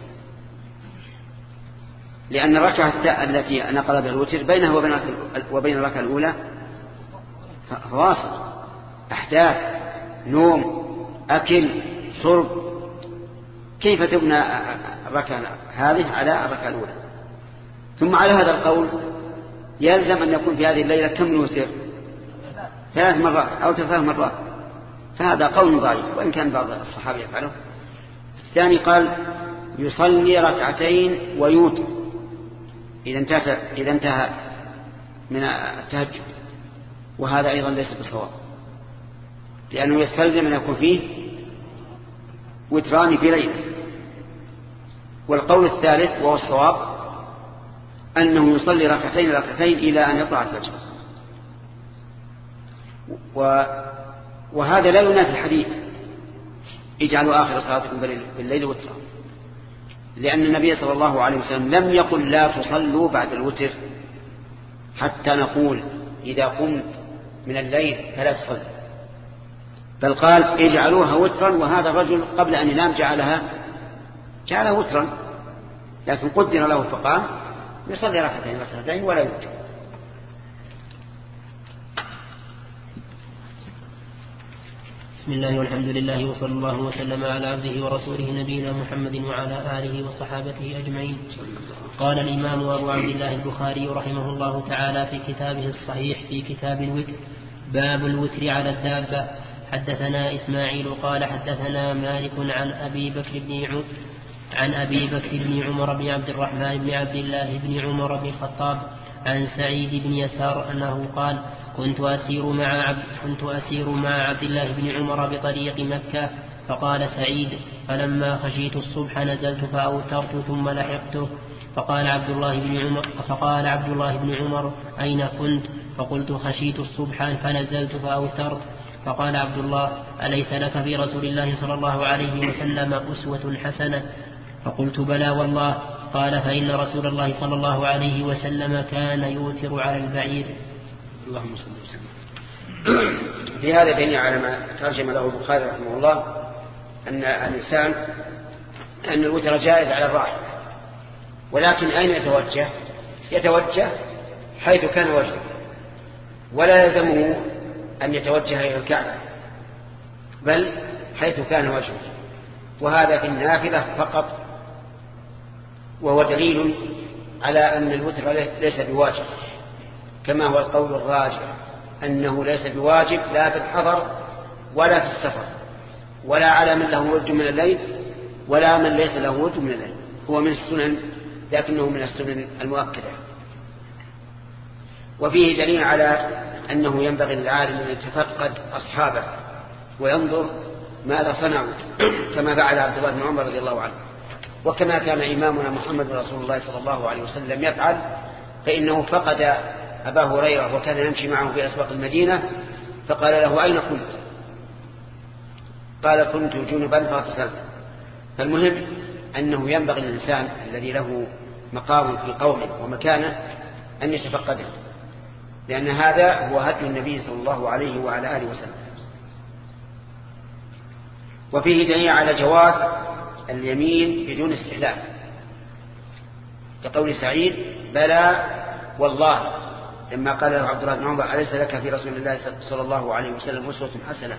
لأن الركعة التي نقل بها الوتر بينه وبين الركعة الأولى فواصل أحداث نوم أكل شرب، كيف تبنى الركعة هذه على الركعة الأولى؟ ثم على هذا القول يلزم أن يكون في هذه الليلة كم نوتر؟ ثلاث مرات أو ثلاث مرات، فهذا قول ضعيف وإن كان بعض الصحابة يفعله. الثاني قال يصلي ركعتين ويوتر إذا انتهى, إذا انتهى من التهجد، وهذا أيضا ليس بصواب لأنه يستلزم أن يكون فيه وتران في ليلة. والقول الثالث وهو الصواب أنه يصلي ركعتين ركعتين إلى أن يطلع الفجر، و... وهذا لا ينافي الحديث اجعلوا آخر صلاتكم بالليل وترا، لأن النبي صلى الله عليه وسلم لم يقل لا تصلوا بعد الوتر حتى نقول إذا قمت من الليل فلا تصلي، بل قال اجعلوها وترا، وهذا الرجل قبل أن ينام جعلها جعلها وترا، لكن قدر له فقام يصلي ركعتين ركعتين ولا يوتر. بسم الله والحمد لله وصلى الله وسلم على عبده ورسوله نبينا محمد وعلى آله وصحابته أجمعين. قال الإمام أبو عبد الله البخاري رحمه الله تعالى في كتابه الصحيح في كتاب الوتر باب الوتر على الدابة. حدثنا إسماعيل قال حدثنا مالك عن أبي بكر بن عمر عن أبي بكر بن عمر بن عبد الرحمن بن عبد الله بن عمر بن الخطاب عن سعيد بن يسار أنه قال كنت أسير مع عبد كنت أسير مع عبد الله بن عمر بطريق مكة، فقال سعيد فلما خشيت الصبح نزلت فأوترت ثم لحقته، فقال عبد الله بن عمر فقال عبد الله بن عمر أين كنت؟ فقلت خشيت الصبح فنزلت فأوترت، فقال عبد الله أليس لك في رسول الله صلى الله عليه وسلم أسوة حسنة؟ فقلت بلى والله. قال فإن رسول الله صلى الله عليه وسلم كان يوتر على البعير. اللهم صل وسلم. في هذا دليل على ما ترجم له البخاري رحمه الله أن الإنسان أن الوتر جائز على الراحل، ولكن أين يتوجه؟ يتوجه حيث كان وجهه، ولا يلزمه أن يتوجه إلى الكعبة بل حيث كان وجهه، وهذا في النافلة فقط، وهو دليل على أن الوتر ليس بواجب، كما هو القول الراجح أنه ليس بواجب لا في الحضر ولا في السفر، ولا على من له ورد من الليل ولا من ليس له ورد من الليل، هو من السنن لكنه من السنن المؤكدة. وفيه دليل على أنه ينبغي للعالم أن يتفقد أصحابه وينظر ماذا صنعوا كما فعل عبد الله بن عمر رضي الله عنه، وكما كان إمامنا محمد رسول الله صلى الله عليه وسلم يفعل، فإنه فقد أبا هريرة وكان يمشي معه في أسواق المدينة، فقال له: أين كنت؟ قال: كنت جنبا فاغتسلت. فالمهم أنه ينبغي للإنسان الذي له مقام في قومه ومكانه أن يتفقده، لأن هذا هو هدي النبي صلى الله عليه وعلى آله وسلم. وفيه دليل على جواز اليمين بدون استحلال، كقول سعيد: بلى والله، لما قال له عبد الله بن عمر: أليس لك في رسول الله صلى الله عليه وسلم أسوة حسنة؟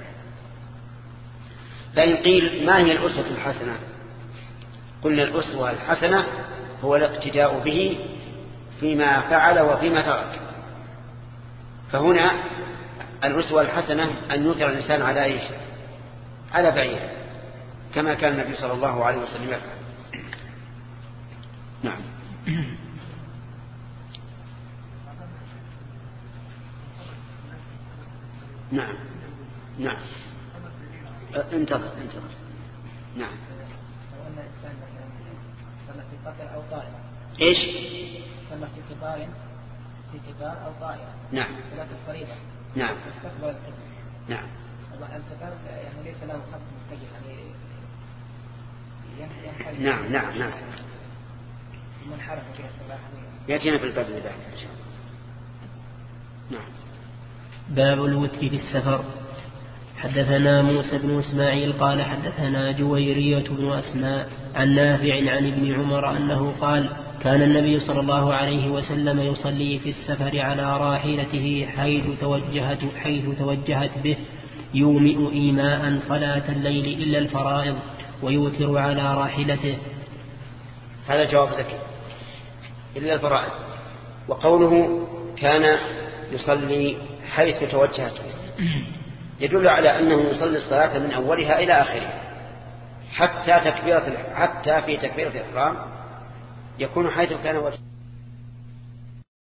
فإن قيل: ما هي الأسوة الحسنة؟ قلنا: الأسوة الحسنة هو الاقتداء به فيما فعل وفيما ترك. فهنا الأسوة الحسنة أن يثر الإنسان على إيش؟ على بعير، كما كان النبي صلى الله عليه وسلم يفعل. نعم. نعم نعم انتظر انتظر نعم. صلى في قطر أو طائرة. إيش؟ صلى في قطار في قطار أو طائرة. نعم. صلاة الفريضة. نعم. استقبل القبلة. نعم. القطار يعني ليس له خط متجه يعني. نعم نعم نعم. منحرف فيها الصلاة. يأتينا في الباب اللي بعد إن شاء الله. نعم. باب الوتر في السفر. حدثنا موسى بن إسماعيل قال حدثنا جويرية بن أسماء عن نافع عن ابن عمر أنه قال: كان النبي صلى الله عليه وسلم يصلي في السفر على راحلته حيث توجهت, حيث توجهت به، يومئ إيماء صلاة الليل إلا الفرائض، ويوتر على راحلته. هذا جواب ذكي، إلا الفرائض. وقوله كان يصلي حيث توجهت يدل على أنه يصلي الصلاة من أولها إلى آخرها، حتى تكبيرة حتى في تكبيرة الإحرام يكون حيث كان وجهه.